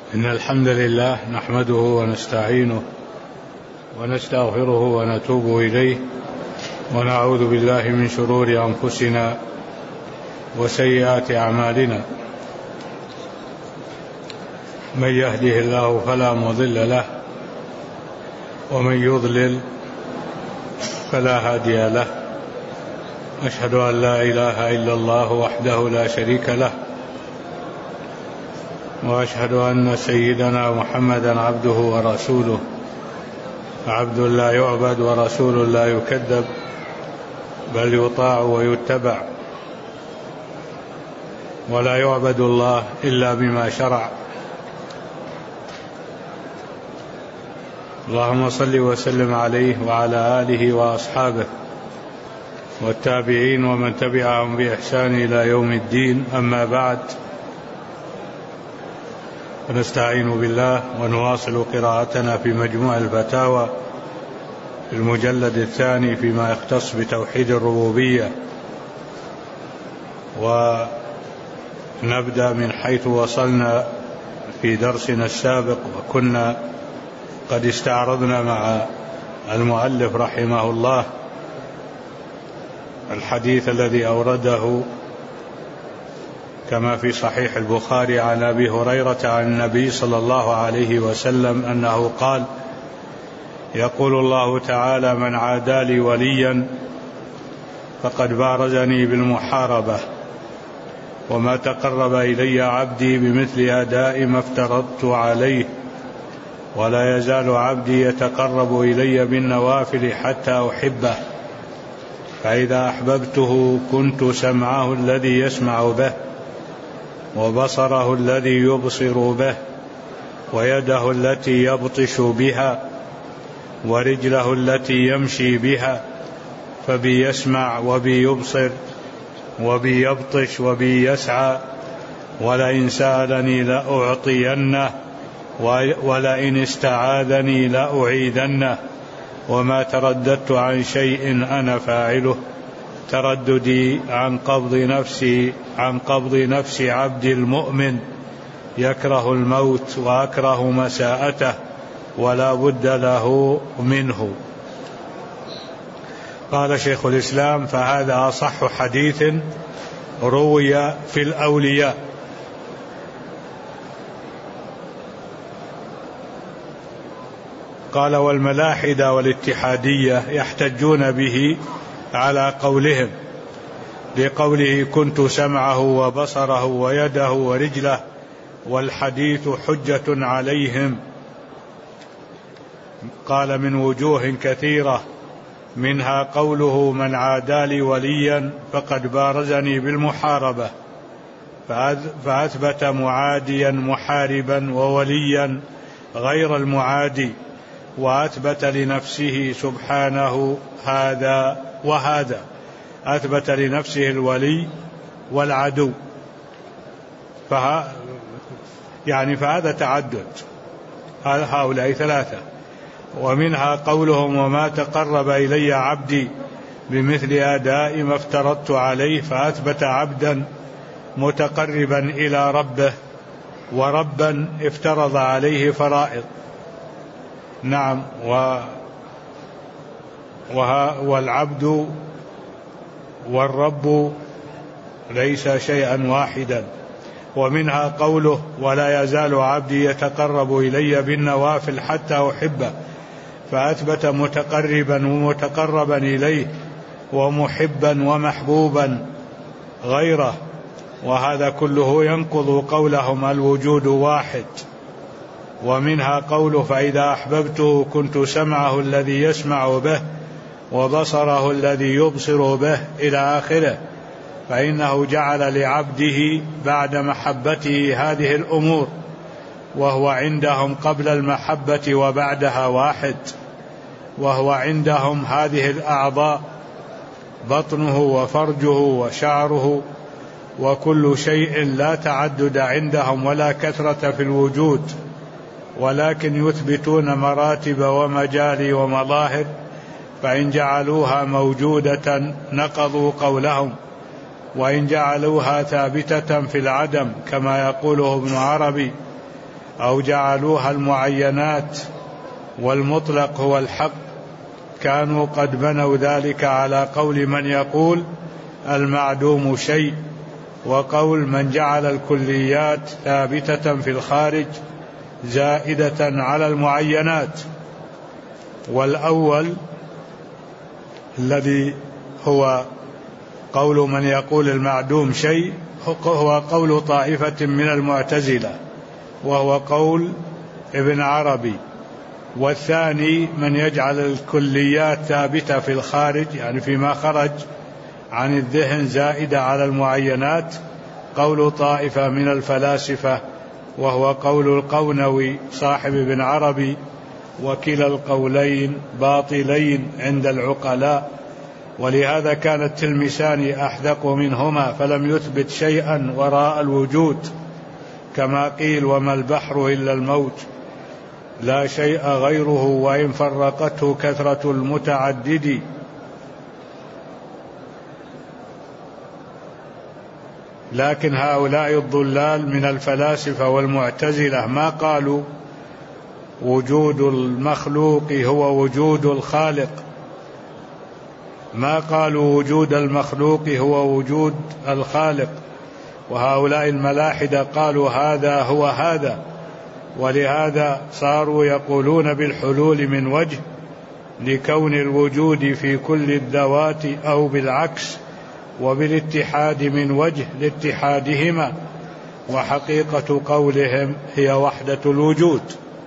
إن الحمد لله نحمده ونستعينه ونستغفره ونتوب إليه ونعوذ بالله من شرور أنفسنا وسيئات أعمالنا. من يهده الله فلا مضل له ومن يضلل فلا هادي له. أشهد أن لا إله إلا الله وحده لا شريك له، وأشهد أن سيدنا محمدا عبده ورسوله، عبد لا يعبد ورسول لا يكذب، بل يطاع ويتبع، ولا يعبد الله إلا بما شرع. اللهم صل وسلم عليه وعلى آله وأصحابه والتابعين ومن تبعهم بإحسان إلى يوم الدين. أما بعد، ونستعين بالله ونواصل قراءتنا في مجموع الفتاوى في المجلد الثاني فيما يختص بتوحيد الربوبية، ونبدأ من حيث وصلنا في درسنا السابق، وكنا قد استعرضنا مع المؤلف رحمه الله الحديث الذي أورده كما في صحيح البخاري عن أبي هريرة عن النبي صلى الله عليه وسلم أنه قال: يقول الله تعالى: من عادى لي وليا فقد بارزني بالمحاربة، وما تقرب إلي عبدي بمثل أداء ما افترضت عليه، ولا يزال عبدي يتقرب إلي بالنوافل حتى أحبه، فإذا أحببته كنت سمعه الذي يسمع به، وبصره الذي يبصر به، ويده التي يبطش بها، ورجله التي يمشي بها، فبي يسمع وبي يبصر وبي يبطش وبي يسعى، ولئن سألني لأعطينه، ولئن استعاذني لأعيذنه، وما ترددت عن شيء أنا فاعله ترددي عن قبض نفس عبد المؤمن يكره الموت وأكره مساءته ولا بد له منه. قال شيخ الإسلام: فهذا أصح حديث روي في الأولياء. قال: والملاحدة والاتحادية يحتجون به على قولهم، لقوله: كنت سمعه وبصره ويده ورجله، والحديث حجة عليهم. قال: من وجوه كثيرة، منها قوله: من عادى لي وليا فقد بارزني بالمحاربة، فأثبت معاديا محاربا ووليا غير المعادي، وأثبت لنفسه سبحانه هذا وهذا، أثبت لنفسه الولي والعدو، فهذا تعدد، هؤلاء ثلاثة. ومنها قولهم: وما تقرب إلي عبدي بمثل أداء ما افترضت عليه، فأثبت عبدا متقربا إلى ربه، وربا افترض عليه فرائض. نعم، والعبد والرب ليس شيئا واحدا. ومنها قوله: ولا يزال عبدي يتقرب إلي بالنوافل حتى أحبه، فأثبت متقربا ومتقربا إليه، ومحبا ومحبوبا غيره، وهذا كله ينقض قولهم الوجود واحد. ومنها قوله: فإذا أحببته كنت سمعه الذي يسمع به، وبصره الذي يبصر به، إلى آخره. فإنه جعل لعبده بعد محبته هذه الأمور، وهو عندهم قبل المحبة وبعدها واحد. وهو عندهم هذه الأعضاء: بطنه وفرجه وشعره، وكل شيء لا تعدد عندهم ولا كثرة في الوجود، ولكن يثبتون مراتب ومجاري ومظاهر، فإن جعلوها موجودة نقضوا قولهم، وإن جعلوها ثابتة في العدم كما يقوله ابن عربي أو جعلوها المعينات والمطلق هو الحق كانوا قد بنوا ذلك على قول من يقول المعدوم شيء، وقول من جعل الكليات ثابتة في الخارج زائدة على المعينات. والأول الذي هو قول من يقول المعدوم شيء هو قول طائفة من المعتزلة، وهو قول ابن عربي. والثاني من يجعل الكليات ثابتة في الخارج، يعني فيما خرج عن الذهن زائدة على المعينات، قول طائفة من الفلاسفة، وهو قول القونوي صاحب ابن عربي. وكلا القولين باطلين عند العقلاء، ولهذا كان التلمساني أحدق منهما فلم يثبت شيئا وراء الوجود، كما قيل وما البحر إلا الموج لا شيء غيره وإن فرقته كثرة المتعدد. لكن هؤلاء الضلال من الفلاسفة والمعتزلة ما قالوا وجود المخلوق هو وجود الخالق، ما قالوا وجود المخلوق هو وجود الخالق. وهؤلاء الملاحدة قالوا هذا هو هذا، ولهذا صاروا يقولون بالحلول من وجه لكون الوجود في كل الذوات، أو بالعكس وبالاتحاد من وجه لاتحادهما، وحقيقة قولهم هي وحدة الوجود.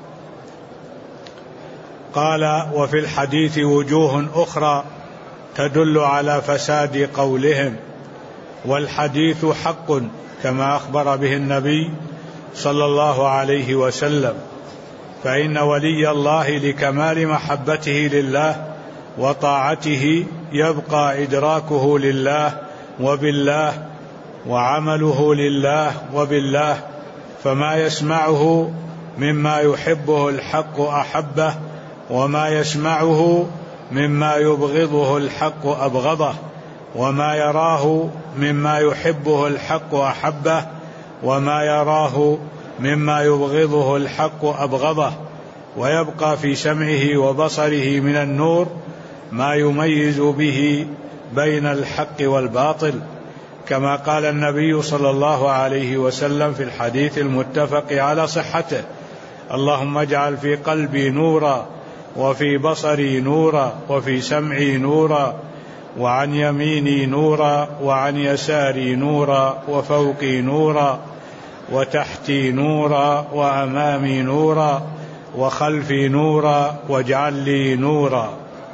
قال وفي الحديث وجوه أخرى تدل على فساد قولهم، والحديث حق كما أخبر به النبي صلى الله عليه وسلم، فإن ولي الله لكمال محبته لله وطاعته يبقى إدراكه لله وبالله وعمله لله وبالله، فما يسمعه مما يحبه الحق أحبه، وما يسمعه مما يبغضه الحق أبغضه، وما يراه مما يحبه الحق أحبه، وما يراه مما يبغضه الحق أبغضه. ويبقى في سمعه وبصره من النور ما يميز به بين الحق والباطل، كما قال النبي صلى الله عليه وسلم في الحديث المتفق على صحته: اللهم اجعل في قلبي نورا، وفي بصري نورا، وفي سمعي نورا، وعن يميني نورا، وعن يساري نورا، وفوقي نورا، وتحتي نورا، وأمامي نورا، وخلفي نورا، واجعل لي نورا.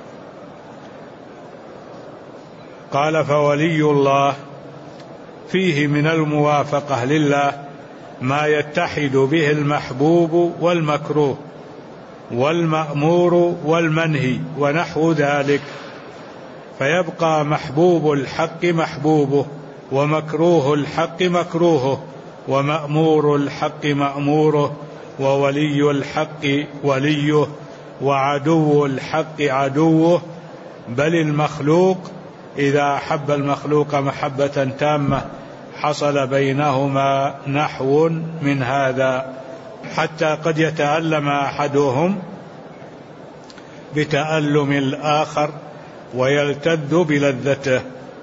قال فولي الله فيه من الموافقة لله ما يتحد به المحبوب والمكروه والمأمور والمنهي ونحو ذلك، فيبقى محبوب الحق محبوبه، ومكروه الحق مكروهه، ومأمور الحق مأموره، وولي الحق وليه، وعدو الحق عدوه. بل المخلوق إذا أحب المخلوق محبة تامة حصل بينهما نحو من هذا، حتى قد يتألم أحدهم بتألم الآخر ويلتذ بلذته.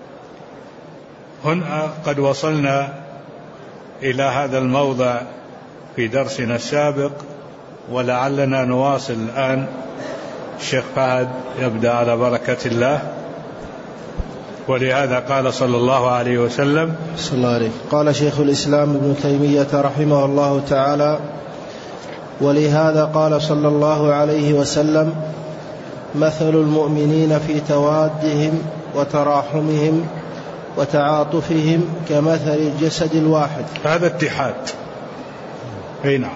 هنا قد وصلنا إلى هذا الموضع في درسنا السابق، ولعلنا نواصل الآن. الشيخ فهد يبدأ على بركة الله. ولهذا قال صلى الله عليه وسلم صلى الله عليه. قال شيخ الإسلام ابن تيمية رحمه الله تعالى: ولهذا قال صلى الله عليه وسلم: مثل المؤمنين في توادهم وتراحمهم وتعاطفهم كمثل الجسد الواحد. هذا اتحاد، أي نعم،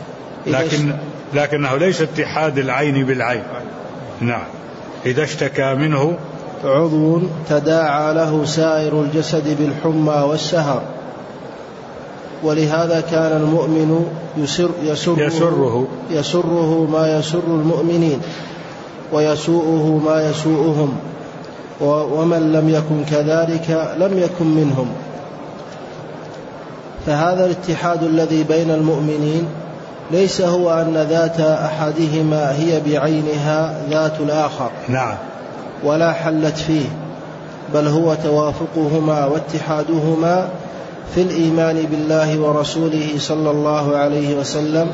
لكنه ليس اتحاد العين بالعين. نعم، إذا اشتكى منه عضو تداعى له سائر الجسد بالحمى والسهر. ولهذا كان المؤمن يسره ما يسر المؤمنين، ويسوءه ما يسوءهم، ومن لم يكن كذلك لم يكن منهم. فهذا الاتحاد الذي بين المؤمنين ليس هو أن ذات أحدهما هي بعينها ذات الآخر. نعم. ولا حلت فيه، بل هو توافقهما واتحادهما في الإيمان بالله ورسوله صلى الله عليه وسلم،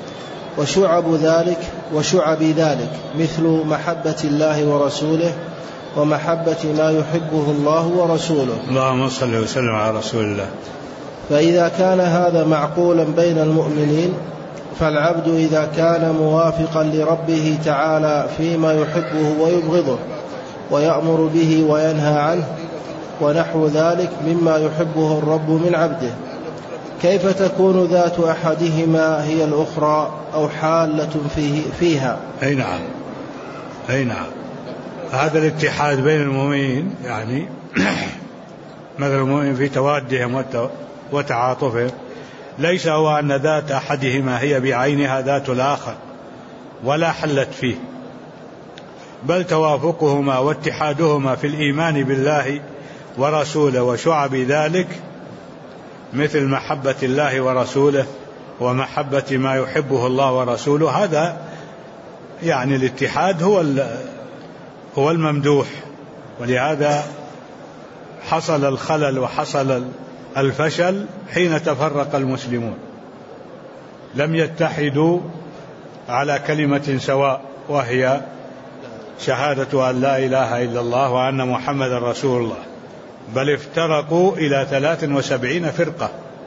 وشعب ذلك مثل محبة الله ورسوله ومحبة ما يحبه الله ورسوله. اللهم صل وسلم على رسول الله. فإذا كان هذا معقولا بين المؤمنين، فالعبد إذا كان موافقا لربه تعالى فيما يحبه ويبغضه ويأمر به وينهى عنه ونحو ذلك مما يحبه الرب من عبده، كيف تكون ذات أحدهما هي الأخرى أو حالة فيها؟ أي نعم. هذا الاتحاد بين المؤمنين، يعني مثل المؤمن في توادهم وتعاطفهم، ليس هو أن ذات أحدهما هي بعينها ذات الآخر ولا حلت فيه، بل توافقهما واتحادهما في الإيمان بالله ورسوله وشعب ذلك مثل محبة الله ورسوله ومحبة ما يحبه الله ورسوله. هذا يعني الاتحاد هو الممدوح، ولهذا حصل الخلل وحصل الفشل حين تفرق المسلمون، لم يتحدوا على كلمة سواء وهي شهادة أن لا إله إلا الله وأن محمد رسول الله، بل افترقوا إلى 73 فرقة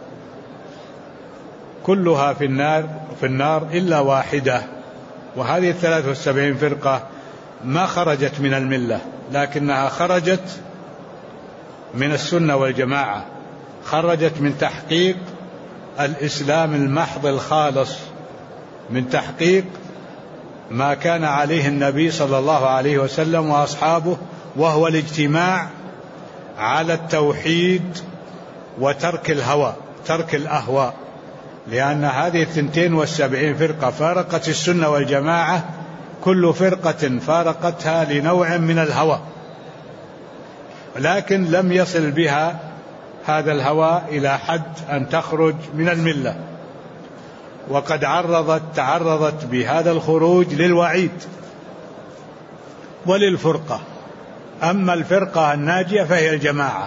كلها في النار إلا واحدة. وهذه 73 فرقة ما خرجت من الملة، لكنها خرجت من السنة والجماعة، خرجت من تحقيق الإسلام المحض الخالص، من تحقيق ما كان عليه النبي صلى الله عليه وسلم وأصحابه، وهو الاجتماع على التوحيد وترك الهوى، ترك الأهواء، لأن هذه 72 فرقة فارقت السنة والجماعة، كل فرقة فارقتها لنوع من الهوى، لكن لم يصل بها هذا الهوى إلى حد أن تخرج من الملة، وقد تعرضت بهذا الخروج للوعيد وللفرقة. أما الفرقة الناجية فهي الجماعة،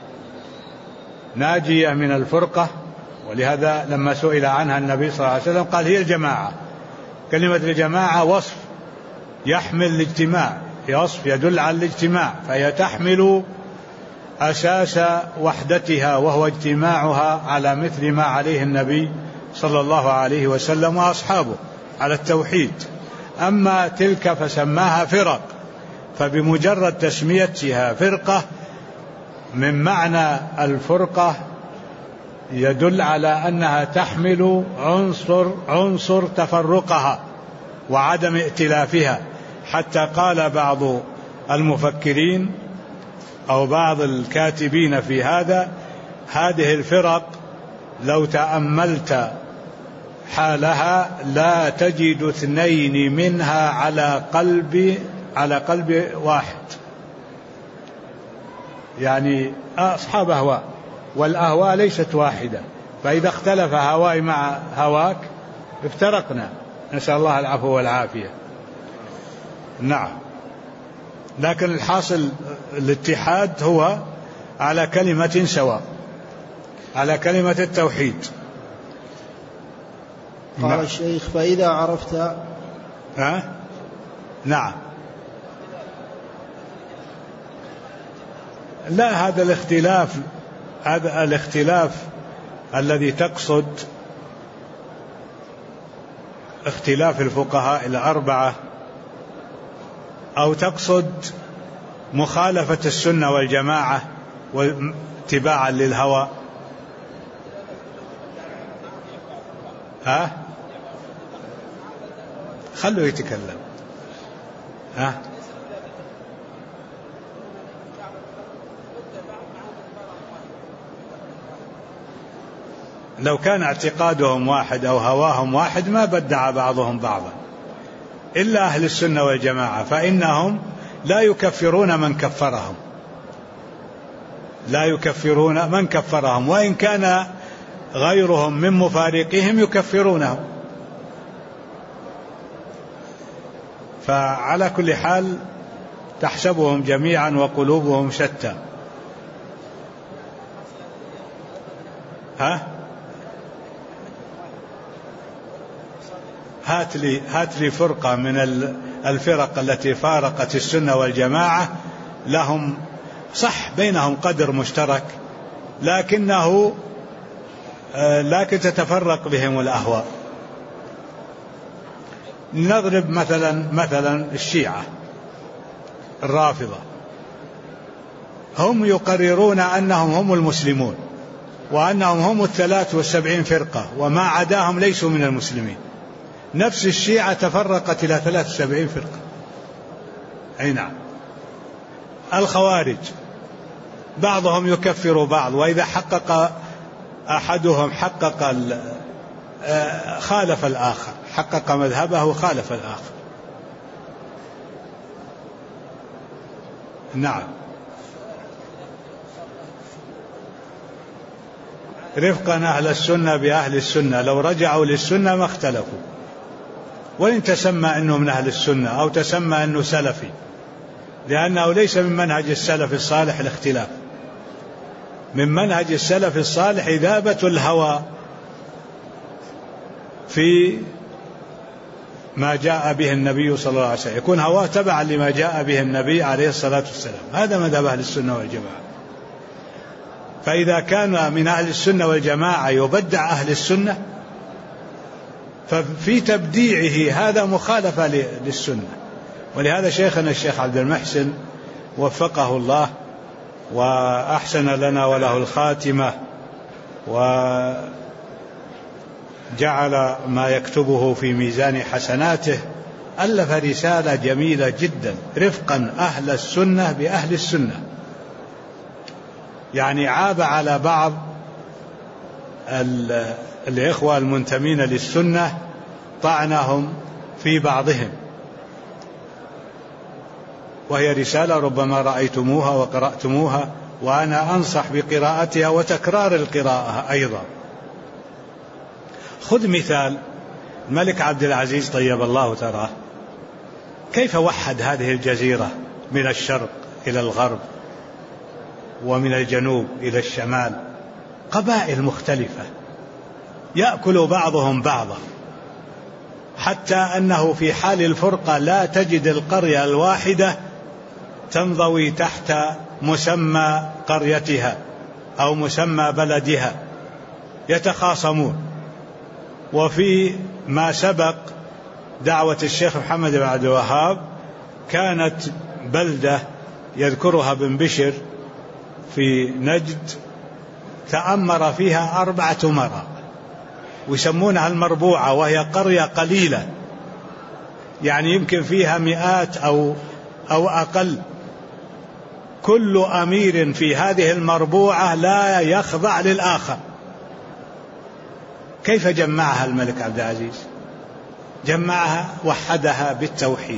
ناجية من الفرقة، ولهذا لما سئل عنها النبي صلى الله عليه وسلم قال هي الجماعة. كلمة الجماعة وصف يحمل الاجتماع، وصف يدل على الاجتماع، فهي تحمل أساس وحدتها وهو اجتماعها على مثل ما عليه النبي صلى الله عليه وسلم وأصحابه على التوحيد. أما تلك فسماها فرق، فبمجرد تسميتها فرقة من معنى الفرقة يدل على أنها تحمل عنصر تفرقها وعدم ائتلافها، حتى قال بعض المفكرين أو بعض الكاتبين في هذه الفرق لو تأملت حالها لا تجد 2 منها على قلب واحد، يعني أصحاب أهواء، والأهواء ليست واحدة، فإذا اختلف هواي مع هواك افترقنا، نسأل الله العفو والعافية. نعم، لكن الحاصل الاتحاد هو على كلمة سواء، على كلمة التوحيد. قال الشيخ فإذا عرفت نعم. لا، هذا الاختلاف الذي تقصد اختلاف الفقهاء ال4، أو تقصد مخالفة السنة والجماعة واتباعا للهوى؟ خلوا يتكلم. لو كان اعتقادهم واحد أو هواهم واحد ما بدع بعضهم بعضا، إلا أهل السنة والجماعة، فإنهم لا يكفرون من كفرهم، وإن كان غيرهم من مفارقهم يكفرونهم، فعلى كل حال تحسبهم جميعا وقلوبهم شتى. هات لي فرقة من الفرق التي فارقت السنة والجماعة لهم صح بينهم قدر مشترك، لكن تتفرق بهم الأهواء. نضرب مثلا الشيعة الرافضة، هم يقررون أنهم هم المسلمون وأنهم هم 73 فرقة وما عداهم ليسوا من المسلمين. نفس الشيعة تفرقت إلى 73 فرقة. أي نعم. الخوارج بعضهم يكفر بعض، وإذا حقق أحدهم خالف الآخر، حقق مذهبه خالف الآخر. نعم. رفقا أهل السنة بأهل السنة، لو رجعوا للسنة ما اختلفوا، وإن تسمى أنه من أهل السنة أو تسمى أنه سلفي، لأنه ليس من منهج السلف الصالح الاختلاف. من منهج السلف الصالح إذابة الهوى في ما جاء به النبي صلى الله عليه وسلم، يكون هواه تبعا لما جاء به النبي عليه الصلاة والسلام. هذا مذهب أهل السنة والجماعة. فإذا كان من أهل السنة والجماعة يبدع أهل السنة، ففي تبديعه هذا مخالفة للسنة. ولهذا شيخنا الشيخ عبد المحسن وفقه الله وأحسن لنا وله الخاتمة، وجعل ما يكتبه في ميزان حسناته، ألف رسالة جميلة جدا، رفقا أهل السنة بأهل السنة. يعني عاب على بعض الإخوة المنتمين للسنة طعنهم في بعضهم، وهي رسالة ربما رأيتموها وقرأتموها، وأنا أنصح بقراءتها وتكرار القراءة أيضا. خذ مثال الملك عبد العزيز طيب الله ثراه، كيف وحد هذه الجزيرة من الشرق إلى الغرب ومن الجنوب إلى الشمال، قبائل مختلفة يأكل بعضهم بعضا، حتى أنه في حال الفرقة لا تجد القرية الواحدة تنضوي تحت مسمى قريتها أو مسمى بلدها، يتخاصمون. وفي ما سبق دعوة الشيخ محمد بن عبد الوهاب كانت بلدة يذكرها بن بشر في نجد تأمر فيها 4 أمراء ويسمونها المربوعة، وهي قرية قليلة، يعني يمكن فيها 100 أو أقل. كل أمير في هذه المربوعة لا يخضع للآخر. كيف جمعها الملك عبد العزيز؟ جمعها، وحدها بالتوحيد،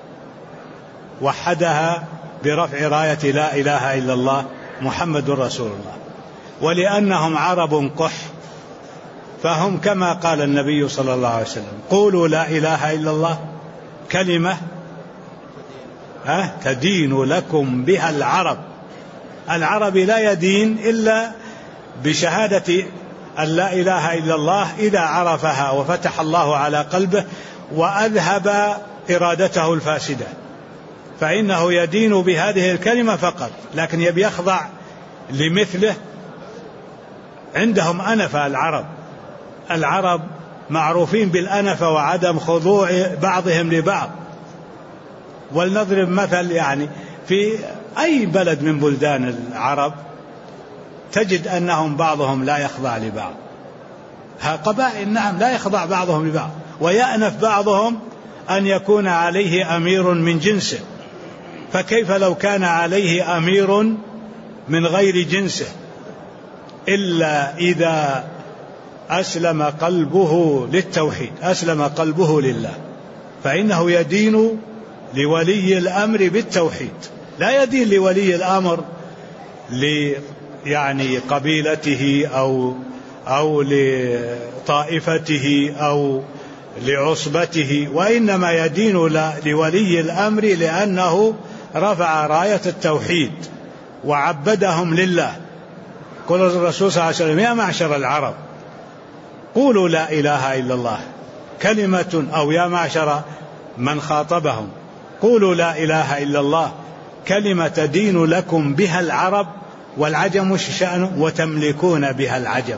وحدها برفع راية لا إله إلا الله محمد رسول الله. ولأنهم عرب قح، فهم كما قال النبي صلى الله عليه وسلم: قولوا لا إله إلا الله كلمة تدين لكم بها العرب. العرب لا يدين إلا بشهادة أن لا إله إلا الله إذا عرفها وفتح الله على قلبه وأذهب إرادته الفاسدة، فإنه يدين بهذه الكلمة فقط. لكن يبي يخضع لمثله، عندهم أنفة. العرب معروفين بالأنفة وعدم خضوع بعضهم لبعض. ولنضرب مثل، يعني في أي بلد من بلدان العرب تجد أنهم بعضهم لا يخضع لبعض. قبائل نعم لا يخضع بعضهم لبعض، ويأنف بعضهم أن يكون عليه أمير من جنسه، فكيف لو كان عليه أمير من غير جنسه؟ إلا إذا أسلم قلبه للتوحيد، أسلم قلبه لله، فإنه يدين لولي الأمر بالتوحيد، لا يدين لولي الأمر يعني قبيلته أو لطائفته أو لعصبته، وإنما يدين لولي الأمر لأنه رفع راية التوحيد وعبدهم لله. قال الرسول صلى الله عليه وسلم: يا معشر العرب قولوا لا إله إلا الله كلمة، أو يا معشر من خاطبهم قولوا لا إله إلا الله كلمة تدين لكم بها العرب والعجم شأن وتملكون بها العجم.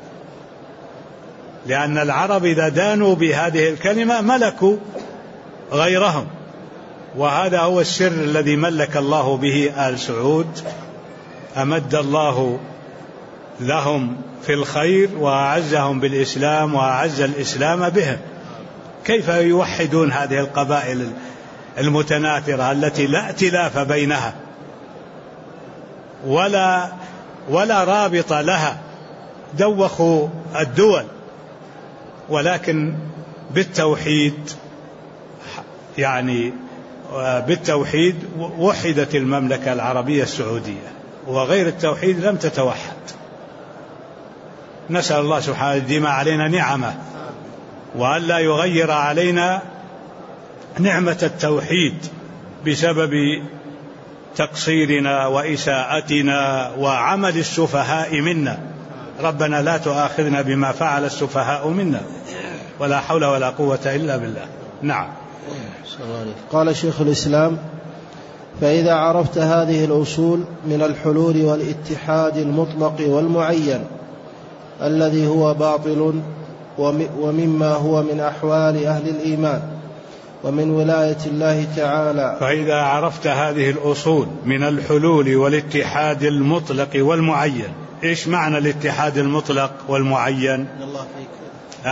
لأن العرب إذا دانوا بهذه الكلمة ملكوا غيرهم، وهذا هو السر الذي ملك الله به آل سعود. أمد الله لهم في الخير وأعزهم بالإسلام وأعز الإسلام بهم. كيف يوحدون هذه القبائل المتناثرة التي لا ائتلاف بينها ولا رابط لها؟ دوخوا الدول، ولكن بالتوحيد بالتوحيد وحدت المملكة العربية السعودية، وغير التوحيد لم تتوحد. نسأل الله سبحانه يديم علينا نعمه، وأن لا يغير علينا نعمة التوحيد بسبب تقصيرنا وإساءتنا وعمل السفهاء منا. ربنا لا تؤاخذنا بما فعل السفهاء منا، ولا حول ولا قوة إلا بالله. نعم. قال شيخ الإسلام: فإذا عرفت هذه الأصول من الحلول والاتحاد المطلق والمعين الذي هو باطل ومما هو من أحوال أهل الإيمان ومن ولاية الله تعالى. فإذا عرفت هذه الأصول من الحلول والاتحاد المطلق والمعين. إيش معنى الاتحاد المطلق والمعين؟ الله فيك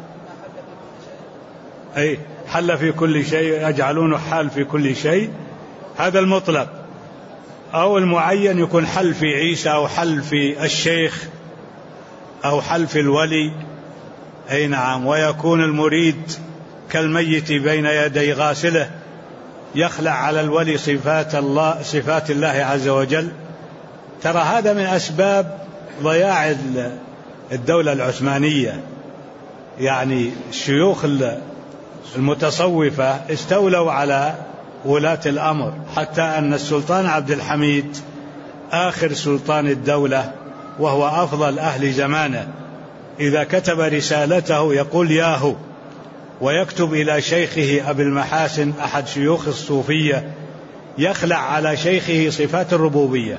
أي حل في كل شيء، يجعلونه حال في كل شيء، هذا المطلق. أو المعين يكون حل في عيسى أو حل في الشيخ أو حل في الولي. أي نعم. ويكون المريد كالميت بين يدي غاسله، يخلع على الولي صفات الله عز وجل. ترى هذا من أسباب ضياع الدولة العثمانية. يعني الشيوخ المتصوفة استولوا على ولاة الأمر، حتى أن السلطان عبد الحميد آخر سلطان الدولة وهو أفضل أهل زمانه، إذا كتب رسالته يقول ياهو، ويكتب إلى شيخه أبي المحاسن أحد شيوخ الصوفية، يخلع على شيخه صفات الربوبية.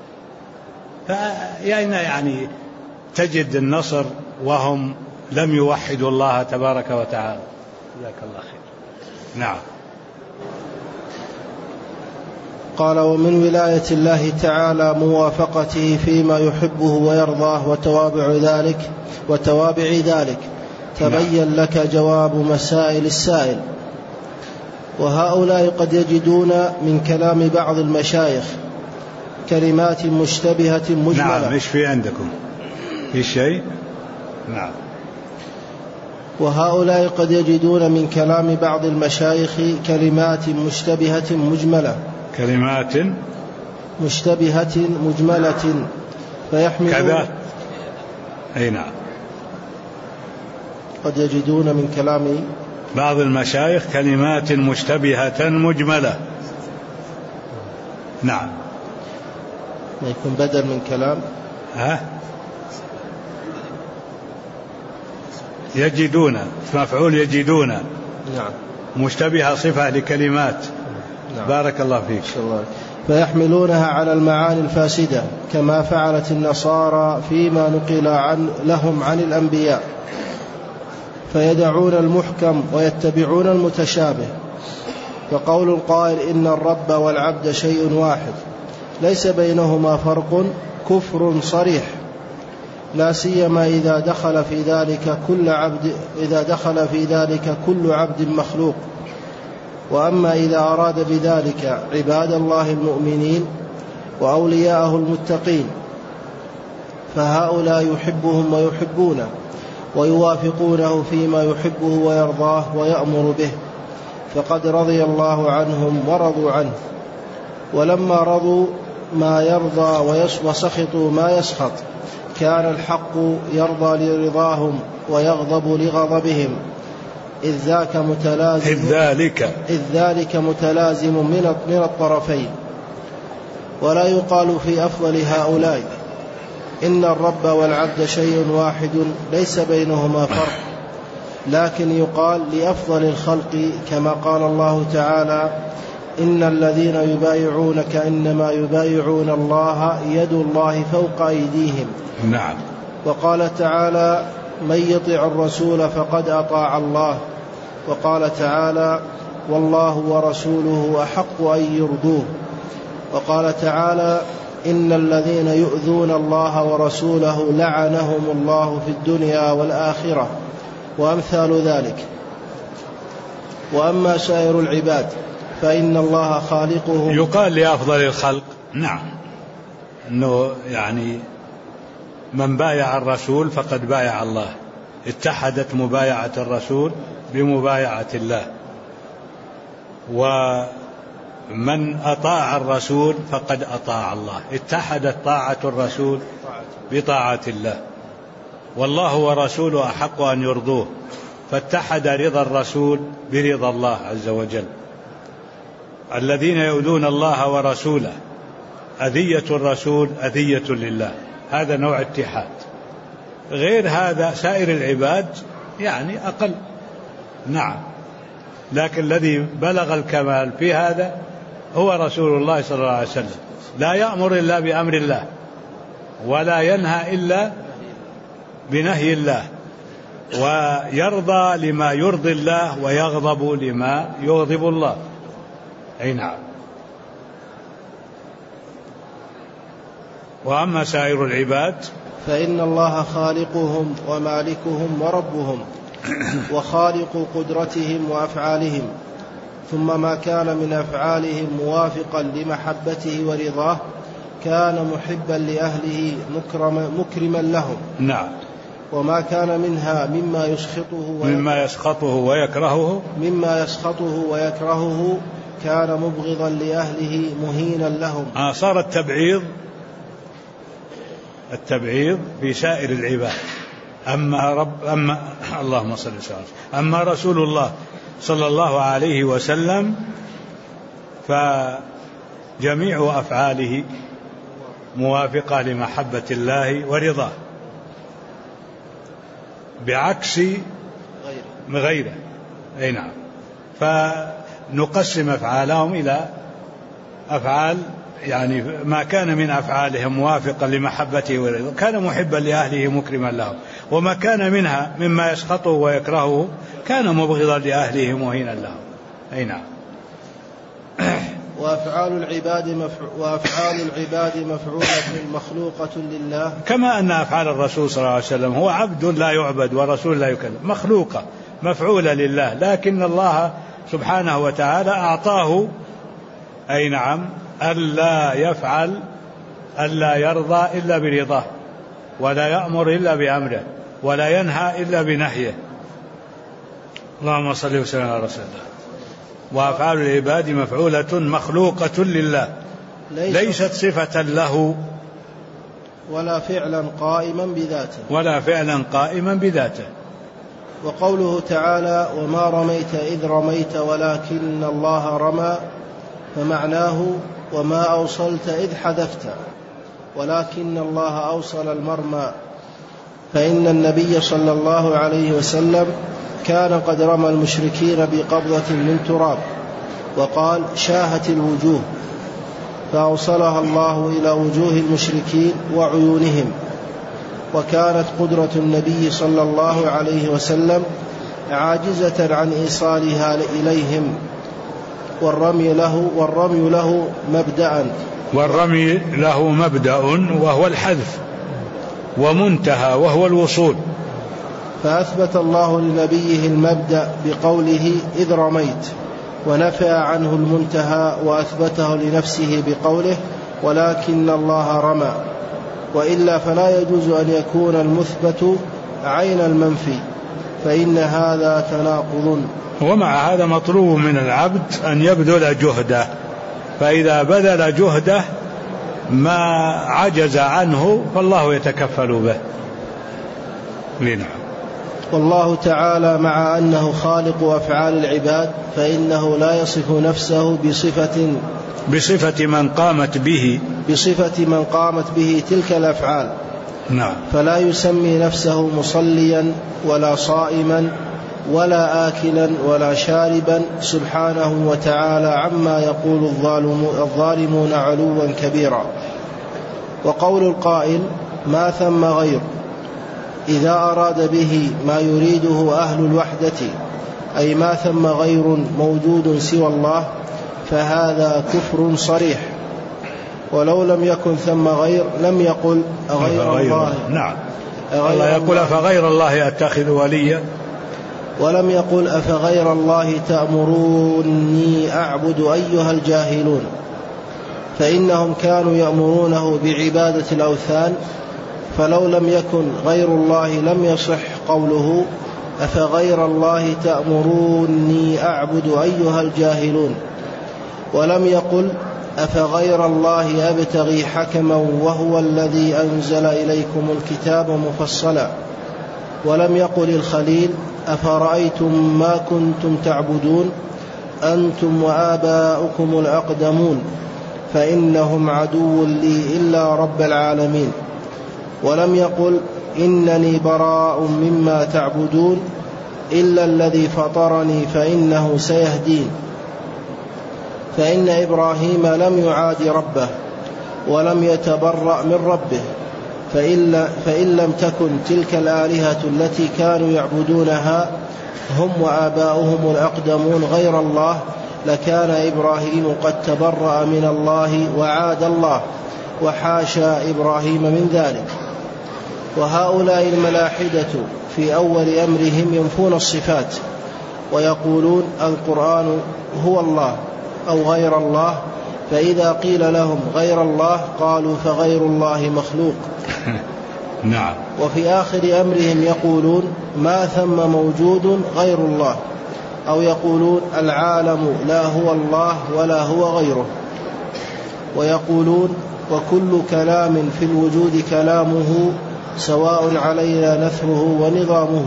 يعني تجد النصر وهم لم يوحدوا الله تبارك وتعالى. جزاك الله خير. نعم. قال: ومن ولاية الله تعالى موافقته فيما يحبه ويرضاه وتوابع ذلك تبين لك جواب مسائل السائل. وهؤلاء قد يجدون من كلام بعض المشايخ كلمات مشتبهة مجملة. نعم. إيش في عندكم؟ في شيء؟ نعم. وهؤلاء قد يجدون من كلام بعض المشايخ كلمات مشتبهة مجملة. كلمات مشتبهة مجملة فيحملون كذا. أي نعم. قد يجدون من كلام بعض المشايخ كلمات مشتبهة مجملة. نعم. ما يكون بدل من كلام. يجدون مفعول يجدون. نعم. مشتبهة صفة لكلمات. نعم. بارك الله فيك. فيحملونها على المعاني الفاسدة كما فعلت النصارى فيما نقل لهم عن الأنبياء، فيدعون المحكم ويتبعون المتشابه. فقول القائل إن الرب والعبد شيء واحد ليس بينهما فرق كفر صريح، لا سيما إذا دخل في ذلك كل عبد مخلوق. وأما إذا أراد بذلك عباد الله المؤمنين وأولياءه المتقين فهؤلاء يحبهم ويحبونه ويوافقونه فيما يحبه ويرضاه ويأمر به، فقد رضي الله عنهم ورضوا عنه. ولما رضوا ما يرضى وسخطوا ما يسخط كان الحق يرضى لرضاهم ويغضب لغضبهم، إذ ذلك متلازم من الطرفين. ولا يقال في أفضل هؤلاء إن الرب والعبد شيء واحد ليس بينهما فرق، لكن يقال لأفضل الخلق كما قال الله تعالى: إن الذين يبايعونك إنما يبايعون الله يد الله فوق أيديهم. نعم. وقال تعالى: من يطع الرسول فقد أطاع الله. وقال تعالى: والله ورسوله أحق أن يرضوه. وقال تعالى: إن الذين يؤذون الله ورسوله لعنهم الله في الدنيا والآخرة، وأمثال ذلك. وأما سائر العباد فإن الله خالقهم. يقال لأفضل الخلق، نعم، أنه يعني من بايع الرسول فقد بايع الله، اتحدت مبايعة الرسول بمبايعة الله. ومن أطاع الرسول فقد أطاع الله، اتحدت طاعة الرسول بطاعة الله. والله ورسوله أحق أن يرضوه، فاتحد رضا الرسول برضا الله عز وجل. الذين يؤذون الله ورسوله، أذية الرسول أذية لله، هذا نوع اتحاد. غير هذا سائر العباد يعني أقل، نعم، لكن الذي بلغ الكمال في هذا هو رسول الله صلى الله عليه وسلم، لا يأمر إلا بأمر الله، ولا ينهى إلا بنهي الله، ويرضى لما يرضي الله ويغضب لما يغضب الله. أي نعم. وأما سائر العباد فإن الله خالقهم ومالكهم وربهم وخالق قدرتهم وأفعالهم، ثم ما كان من أفعالهم موافقا لمحبته ورضاه كان محبا لأهله مكرما لهم. نعم. وما كان منها مما يسخطه ويكرهه كان مبغضا لأهله مهينا لهم. صار التبعيض في سائر العباد. اللهم صل وسلم. أما رسول الله صلى الله عليه وسلم فجميع أفعاله موافقة لمحبة الله ورضاه، بعكس غيره. أي نعم. فنقسم أفعالهم إلى أفعال يعني ما كان من أفعالهم موافقا لمحبته ورضاه كان محبا لأهله مكرما لهم، وما كان منها مما يسخطه ويكرهه كان مبغضا لأهله مهينا لهم. أي نعم. وأفعال العباد مفعولة مخلوقة لله، كما أن أفعال الرسول صلى الله عليه وسلم هو عبد لا يعبد ورسول لا يكلم، مخلوقة مفعولة لله، لكن الله سبحانه وتعالى أعطاه أي نعم ألا يرضى إلا برضاه، ولا يأمر إلا بأمره، ولا ينهى إلا بنهيه. اللهم صل وسلم على رسول الله. وأفعال العباد مفعولة مخلوقة لله، ليست صفة له ولا فعلا قائما بذاته. وقوله تعالى: وما رميت إذ رميت ولكن الله رمى، فمعناه وما أوصلت إذ حذفت ولكن الله أوصل المرمى. فإن النبي صلى الله عليه وسلم كان قد رمى المشركين بقبضة من تراب، وقال: شاهت الوجوه، فأوصلها الله إلى وجوه المشركين وعيونهم. وكانت قدرة النبي صلى الله عليه وسلم عاجزة عن إيصالها إليهم، والرمي له مبدأ وهو الحذف، ومنتهى وهو الوصول. فأثبت الله لنبيه المبدأ بقوله إذ رميت، ونفى عنه المنتهى وأثبته لنفسه بقوله ولكن الله رمى. وإلا فلا يجوز أن يكون المثبت عين المنفي، فإن هذا تناقض. ومع هذا مطلوب من العبد أن يبذل جهده، فإذا بذل جهده ما عجز عنه فالله يتكفل به. نعم. والله تعالى مع أنه خالق أفعال العباد فإنه لا يصف نفسه بصفة من قامت به تلك الأفعال. نعم. فلا يسمي نفسه مصليا ولا صائما ولا آكلا ولا شاربا سبحانه وتعالى عما يقول الظالمون علوا كبيرا. وقول القائل ما ثم غير إذا أراد به ما يريده أهل الوحدة أي ما ثم غير موجود سوى الله فهذا كفر صريح. ولو لم يكن ثم غير لم يقل أغير الله. نعم. الله يقول أفغير الله أتخذ وليا، ولم يقل أفغير الله تأمروني أعبد أيها الجاهلون، فإنهم كانوا يأمرونه بعبادة الأوثان، فلو لم يكن غير الله لم يصح قوله أفغير الله تأمروني أعبد أيها الجاهلون. ولم يقل أفغير الله أبتغي حكما وهو الذي أنزل إليكم الكتاب مفصلا. ولم يقل الخليل أفرأيتم ما كنتم تعبدون أنتم وآباؤكم الأقدمون فإنهم عدو لي إلا رب العالمين. ولم يقل إنني براء مما تعبدون إلا الذي فطرني فإنه سيهدين. فإن إبراهيم لم يعاد ربه ولم يتبرأ من ربه، فإن لم تكن تلك الآلهة التي كانوا يعبدونها هم وآباؤهم الأقدمون غير الله لكان إبراهيم قد تبرأ من الله وعاد الله، وحاشا إبراهيم من ذلك. وهؤلاء الملاحدة في أول أمرهم ينفون الصفات ويقولون القرآن هو الله أو غير الله، فإذا قيل لهم غير الله قالوا فغير الله مخلوق. نعم. وفي آخر أمرهم يقولون ما ثم موجود غير الله، أو يقولون العالم لا هو الله ولا هو غيره. ويقولون وكل كلام في الوجود كلامه سواء علينا نثره ونظامه.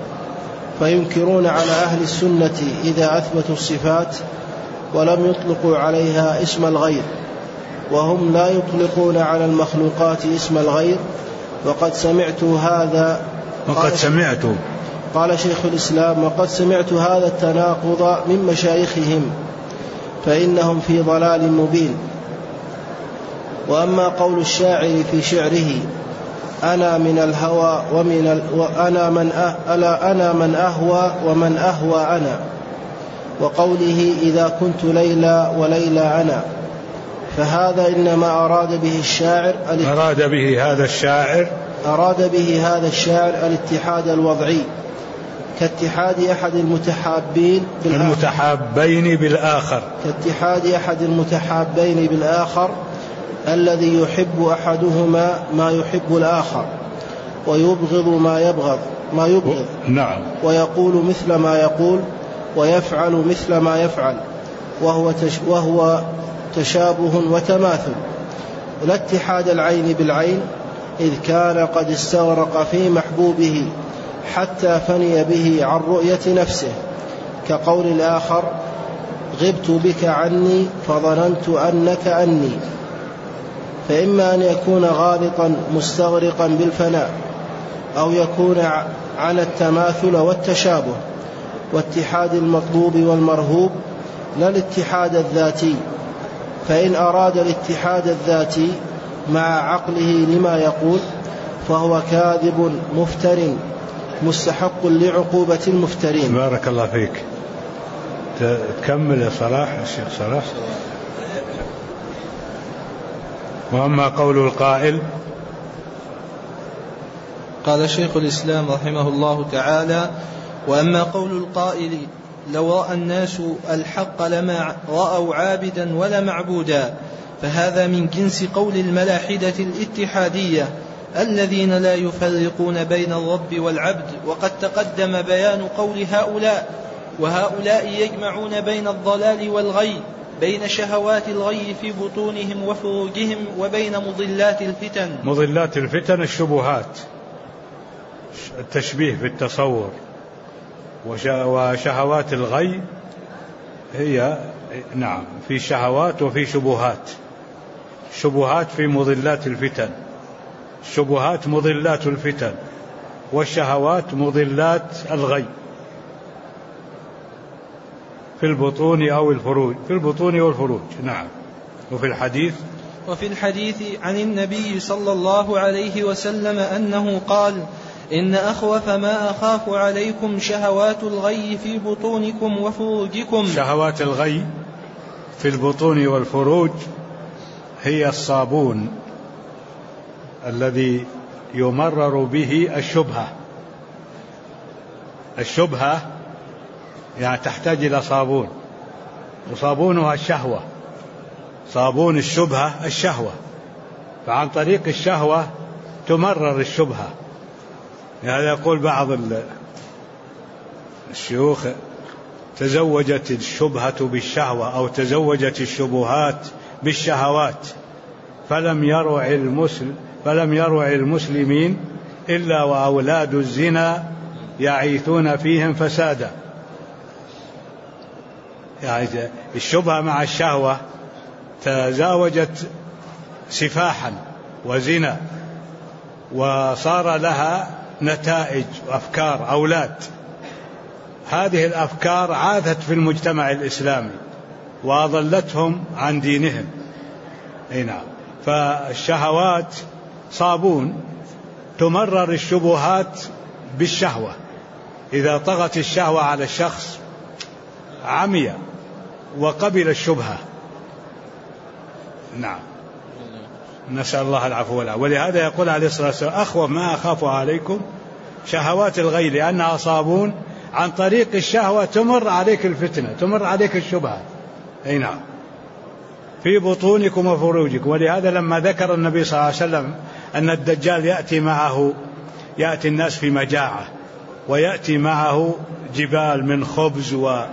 فينكرون على أهل السنة إذا أثبتوا الصفات ولم يطلقوا عليها اسم الغير، وهم لا يطلقون على المخلوقات اسم الغير. وقد سمعت هذا قال شيخ الإسلام وقد سمعت هذا التناقض من مشايخهم فإنهم في ضلال مبين. وأما قول الشاعر في شعره أنا من الهوى أنا من أهوى ومن أهوى أنا، وقوله إذا كنت ليلى وليلى أنا، فهذا إنما أراد به هذا الشاعر الاتحاد الوضعي كاتحاد أحد المتحابين بالآخر الذي يحب أحدهما ما يحب الآخر ويبغض ما يبغض نعم. ويقول مثل ما يقول ويفعل مثل ما يفعل، وهو تشابه وتماثل، لا اتحاد العين بالعين، إذ كان قد استغرق في محبوبه حتى فني به عن رؤية نفسه، كقول الآخر غبت بك عني فظننت أنك أني. فإما أن يكون غالطا مستغرقا بالفناء، أو يكون على التماثل والتشابه واتحاد المطلوب والمرهوب لا الاتحاد الذاتي. فإن أراد الاتحاد الذاتي مع عقله لما يقول فهو كاذب مفتر مستحق لعقوبة المفترين. بارك الله فيك. تكمل يا صلاح الشيخ صلاح. وأما قول القائل قال شيخ الإسلام رحمه الله تعالى وأما قول القائل لو رأى الناس الحق لما رأوا عابدا ولا معبودا، فهذا من جنس قول الملاحدة الاتحادية الذين لا يفرقون بين الرب والعبد. وقد تقدم بيان قول هؤلاء، وهؤلاء يجمعون بين الضلال والغي، بين شهوات الغي في بطونهم وفروجهم، وبين مضلات الفتن الشبهات التشبيه في التصور، وشهوات الغي هي نعم في شهوات وفي شبهات. شبهات في مضلات الفتن، الشبهات مضلات الفتن، والشهوات مضلات الغي في البطون أو الفروج، في البطون والفروج. نعم. وفي الحديث عن النبي صلى الله عليه وسلم أنه قال: إن أخوف ما أخاف عليكم شهوات الغي في بطونكم وفروجكم. شهوات الغي في البطون والفروج هي الصابون الذي يمرر به الشبهة. الشبهة يعني تحتاج إلى صابون، وصابونها الشهوة. صابون الشبهة الشهوة، فعن طريق الشهوة تمرر الشبهة. هذا يقول بعض الشيوخ: تزوجت الشبهة بالشهوة، أو تزوجت الشبهات بالشهوات، فلم يروع المسلمين إلا وأولاد الزنا يعيثون فيهم فسادا. يعني الشبهة مع الشهوة تزاوجت سفاحا وزنا، وصار لها نتائج وأفكار أولاد. هذه الأفكار عاثت في المجتمع الإسلامي وأضلتهم عن دينهم. نعم. فالشهوات صابون تمرر الشبهات بالشهوة. إذا طغت الشهوة على الشخص عمي وقبل الشبهة. نعم. نسأل الله العفو والعافية. ولهذا يقول عليه الصلاة والسلام: أخوف ما أخاف عليكم شهوات الغي، لأنها صابون عن طريق الشهوة تمر عليك الفتنة، تمر عليك الشبهة. أي نعم. في بطونكم وفروجكم. ولهذا لما ذكر النبي صلى الله عليه وسلم أن الدجال يأتي الناس في مجاعة، ويأتي معه جبال من خبز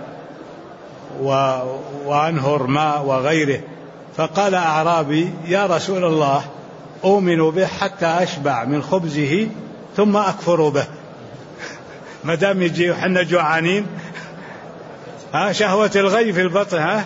وأنهر ماء وغيره، فقال أعرابي: يا رسول الله، أؤمن به حتى أشبع من خبزه ثم أكفر به. ما دام يجي وحنا جوعانين، شهوة الغي في البطن.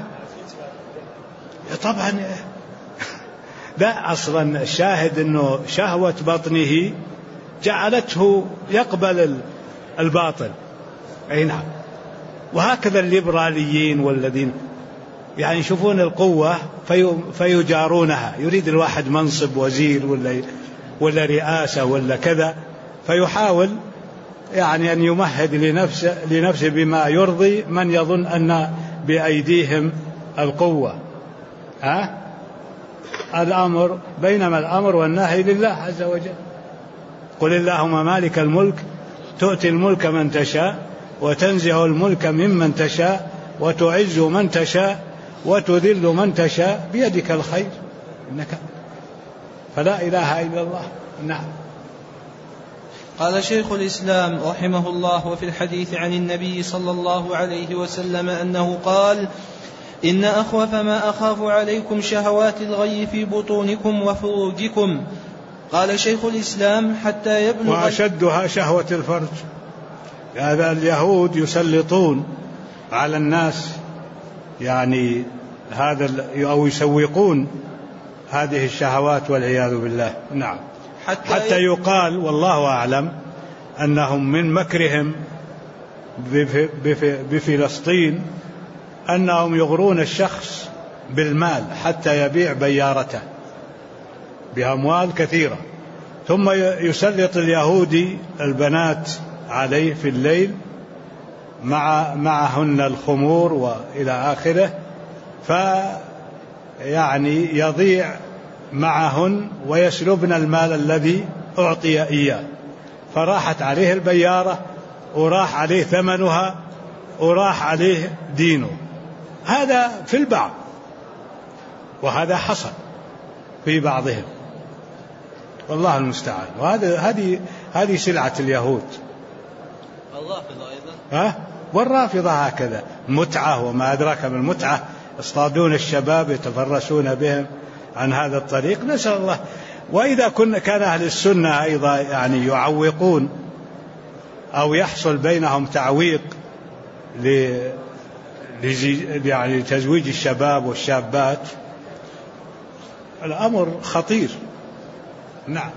طبعا لا، أصلا الشاهد أنه شهوة بطنه جعلته يقبل الباطل. أي نعم. وهكذا الليبراليين والذين يعني يشوفون القوة فيجارونها. يريد الواحد منصب وزير ولا رئاسة ولا كذا، فيحاول يعني أن يمهد لنفسه بما يرضي من يظن أن بأيديهم القوة. الأمر بينما الأمر والنهي لله عز وجل. قل اللهم مالك الملك تؤتي الملك من تشاء وتنزع الملك ممن تشاء وتعز من تشاء وتذل من تشاء بيدك الخير إنك فلا إله إلا الله. نعم. قال شيخ الإسلام رحمه الله: وفي الحديث عن النبي صلى الله عليه وسلم أنه قال: إن أخوف ما أخاف عليكم شهوات الغي في بطونكم وفروجكم. قال شيخ الإسلام: حتى يبلغ، وأشدها شهوة الفرج. هذا اليهود يسلطون على الناس يعني هذا أو يسوقون هذه الشهوات والعياذ بالله. نعم. حتى يقال والله أعلم أنهم من مكرهم بفلسطين أنهم يغرون الشخص بالمال حتى يبيع بيارته بأموال كثيرة، ثم يسلط اليهودي البنات عليه في الليل معهن الخمور وإلى آخره، فيعني يضيع معهن ويسلبن المال الذي أعطي إياه، فراحت عليه البيارة وراح عليه ثمنها وراح عليه دينه. هذا في البعض، وهذا حصل في بعضهم، والله المستعان. هذه سلعة اليهود. الرافضة أيضا، والرافضة هكذا، متعة وما أدراك من المتعة، يصطادون الشباب يتفرسون بهم عن هذا الطريق، نسأل الله. وإذا كان أهل السنة أيضا يعني يعوقون أو يحصل بينهم تعويق يعني تزويج الشباب والشابات، الأمر خطير. نعم.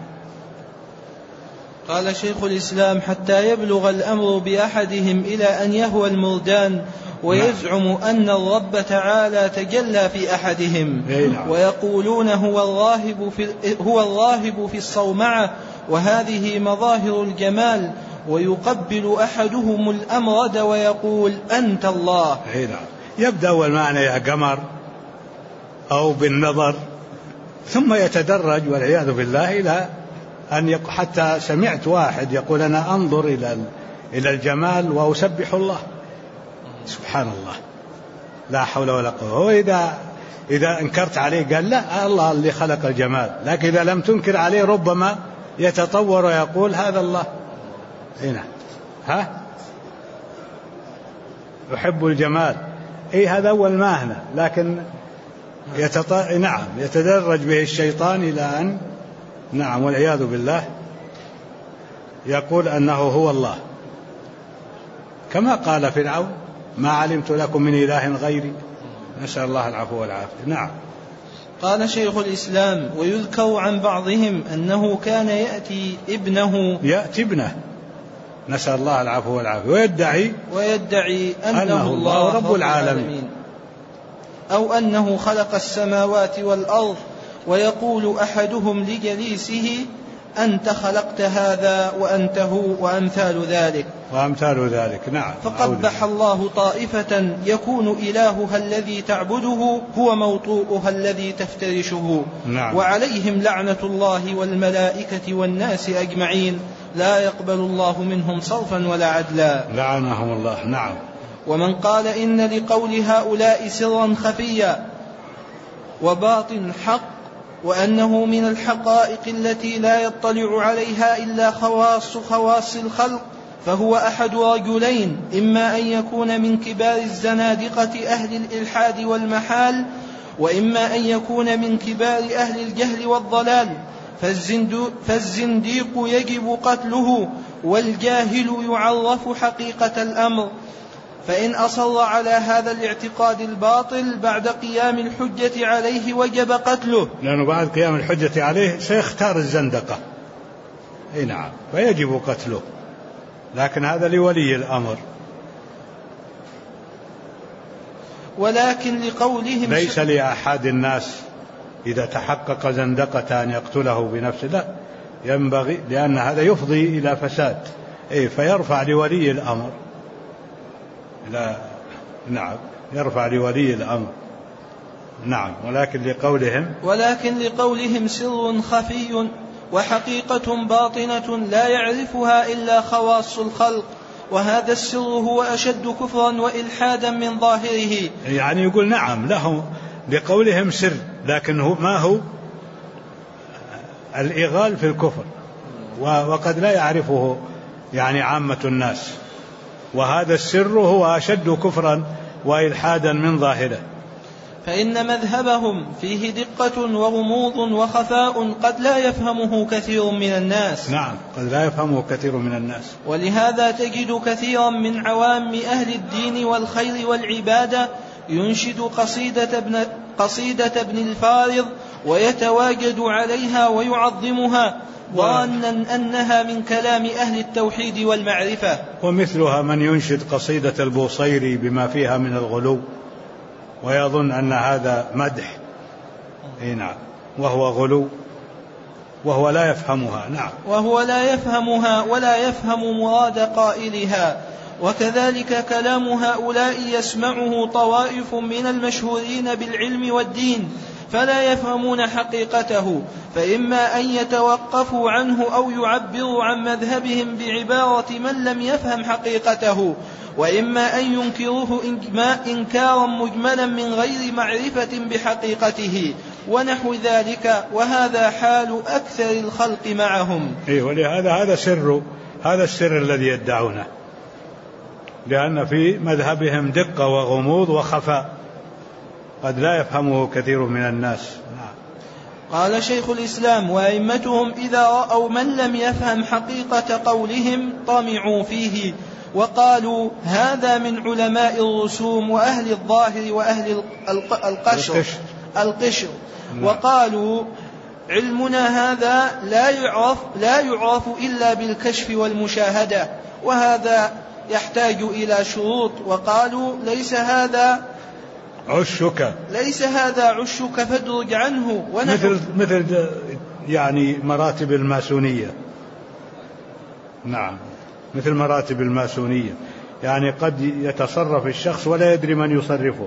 قال شيخ الإسلام: حتى يبلغ الأمر بأحدهم إلى أن يهوى المردان ويزعم أن الرب تعالى تجلى في أحدهم، ويقولون هو الراهب في الصومعة، وهذه مظاهر الجمال، ويقبل أحدهم الأمرد ويقول: أنت الله. يبدأ أول معنى يا قمر أو بالنظر، ثم يتدرج والعياذ بالله إلى أن حتى سمعت واحد يقول: أنا أنظر إلى الجمال وأسبح الله. سبحان الله، لا حول ولا قوة. وإذا أنكرت عليه قال: لا، الله اللي خلق الجمال. لكن إذا لم تنكر عليه ربما يتطور ويقول: هذا الله. هنا يحب الجمال، هذا أول معنى. لكن يتدرج به الشيطان إلى أن والعياذ بالله يقول أنه هو الله، كما قال فرعون: ما علمت لكم من إله غيري. نسأل الله العفو والعافية. نعم. قال شيخ الإسلام: ويذكر عن بعضهم أنه كان يأتي ابنه، نسأل الله العفو والعافية، ويدعي أنه الله رب العالمين، أو أنه خلق السماوات والأرض، ويقول أحدهم لجليسه: أنت خلقت هذا وأنت هو، وأمثال ذلك. نعم. فقبح الله طائفة يكون إلهها الذي تعبده هو موطوءها الذي تفترشه. نعم. وعليهم لعنة الله والملائكة والناس أجمعين، لا يقبل الله منهم صرفا ولا عدلا، لعنهم الله. نعم. ومن قال إن لقول هؤلاء سرا خفيا وباطن حق، وأنه من الحقائق التي لا يطلع عليها إلا خواص الخلق، فهو أحد رجلين: إما أن يكون من كبار الزنادقة أهل الإلحاد والمحال، وإما أن يكون من كبار أهل الجهل والضلال، فالزنديق يجب قتله، والجاهل يعرف حقيقة الأمر. فإن أصر على هذا الاعتقاد الباطل بعد قيام الحجة عليه وجب قتله، لأنه بعد قيام الحجة عليه سيختار الزندقة. نعم، فيجب قتله، لكن هذا لولي الأمر. ولكن لقولهم ليس لأحد الناس إذا تحقق زندقة أن يقتله بنفسه، لا، ينبغي، لأن هذا يفضي إلى فساد. فيرفع لولي الأمر. لا، نعم، يرفع لولي الأمر. نعم. ولكن لقولهم سر خفي وحقيقة باطنة لا يعرفها إلا خواص الخلق، وهذا السر هو أشد كفرا وإلحادا من ظاهره. يعني يقول نعم له لقولهم سر، لكن ما هو الإغال في الكفر، وقد لا يعرفه يعني عامة الناس، وهذا السر هو أشد كفرا وإلحادا من ظاهره. فإن مذهبهم فيه دقة وغموض وخفاء قد لا يفهمه كثير من الناس. نعم، قد لا يفهمه كثير من الناس. ولهذا تجد كثيرا من عوام أهل الدين والخير والعبادة ينشد قصيدة ابن الفارض ويتواجد عليها ويعظمها ظانا أنها من كلام أهل التوحيد والمعرفة. ومثلها من ينشد قصيدة البوصيري بما فيها من الغلو ويظن أن هذا مدح. نعم، وهو غلو، وهو لا يفهمها. نعم، وهو لا يفهمها ولا يفهم مراد قائلها. وكذلك كلام هؤلاء يسمعه طوائف من المشهورين بالعلم والدين فلا يفهمون حقيقته، فإما أن يتوقفوا عنه أو يعبروا عن مذهبهم بعبارة من لم يفهم حقيقته، وإما أن ينكروه إنكارا مجملا من غير معرفة بحقيقته ونحو ذلك، وهذا حال أكثر الخلق معهم. ولهذا هذا السر الذي يدعونه، لأن في مذهبهم دقة وغموض وخفاء قد لا يفهمه كثير من الناس. قال شيخ الإسلام: وأئمتهم إذا رأوا من لم يفهم حقيقة قولهم طمعوا فيه وقالوا: هذا من علماء الرسوم وأهل الظاهر وأهل القشر وقالوا: علمنا هذا لا يعرف إلا بالكشف والمشاهدة، وهذا يحتاج إلى شروط. وقالوا: ليس هذا عشك فادرج عنه. مثل يعني مراتب الماسونية. نعم، مثل مراتب الماسونية، يعني قد يتصرف الشخص ولا يدري من يصرفه.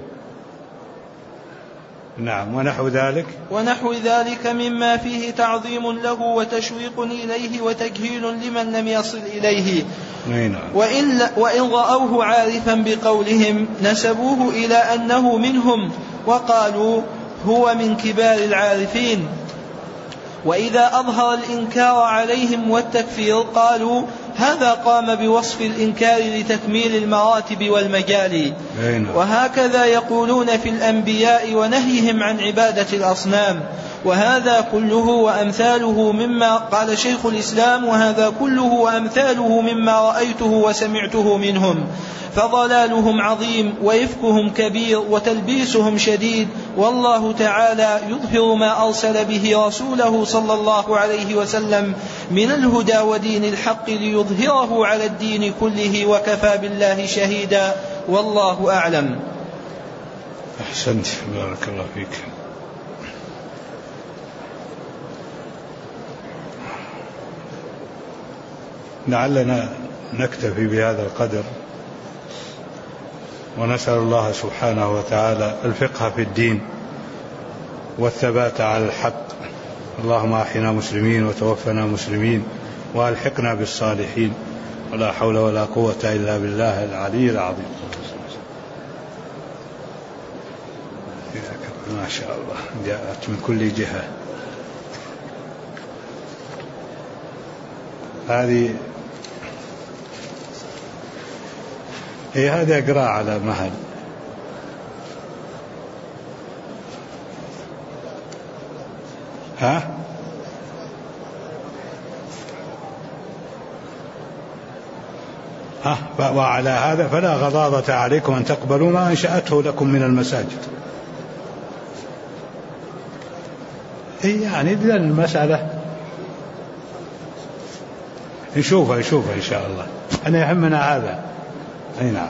نعم. ونحو ذلك مما فيه تعظيم له وتشويق إليه وتجهيل لمن لم يصل إليه. وإن رأوه عارفا بقولهم نسبوه إلى أنه منهم وقالوا هو من كبار العارفين. وإذا أظهر الإنكار عليهم والتكفير قالوا: هذا قام بوصف الإنكار لتكميل المراتب والمجال. وهكذا يقولون في الأنبياء ونهيهم عن عبادة الأصنام. وهذا كله وأمثاله مما قال شيخ الإسلام: وهذا كله وأمثاله مما رأيته وسمعته منهم، فضلالهم عظيم وإفكهم كبير وتلبيسهم شديد، والله تعالى يظهر ما أرسل به رسوله صلى الله عليه وسلم من الهدى ودين الحق ليظهره على الدين كله، وكفى بالله شهيدا، والله أعلم. أحسنت، بارك الله فيك. لعلنا نكتفي بهذا القدر، ونسأل الله سبحانه وتعالى الفقه في الدين والثبات على الحق. اللهم أحينا مسلمين وتوفنا مسلمين وألحقنا بالصالحين، ولا حول ولا قوة إلا بالله العلي العظيم. ما شاء الله، جاءت من كل جهة. هذا قراءة على مهل. وعلى هذا فلا غضاضة عليكم أن تقبلوا ما أنشأته لكم من المساجد. يعني إذن المسألة نشوفها إن شاء الله. أنا يهمنا هذا. أي نعم.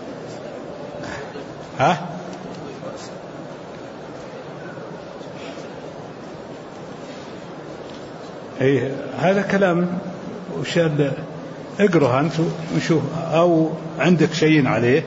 هذا كلام وشال. اقرأها أنت وشوف، أو عندك شيء عليه.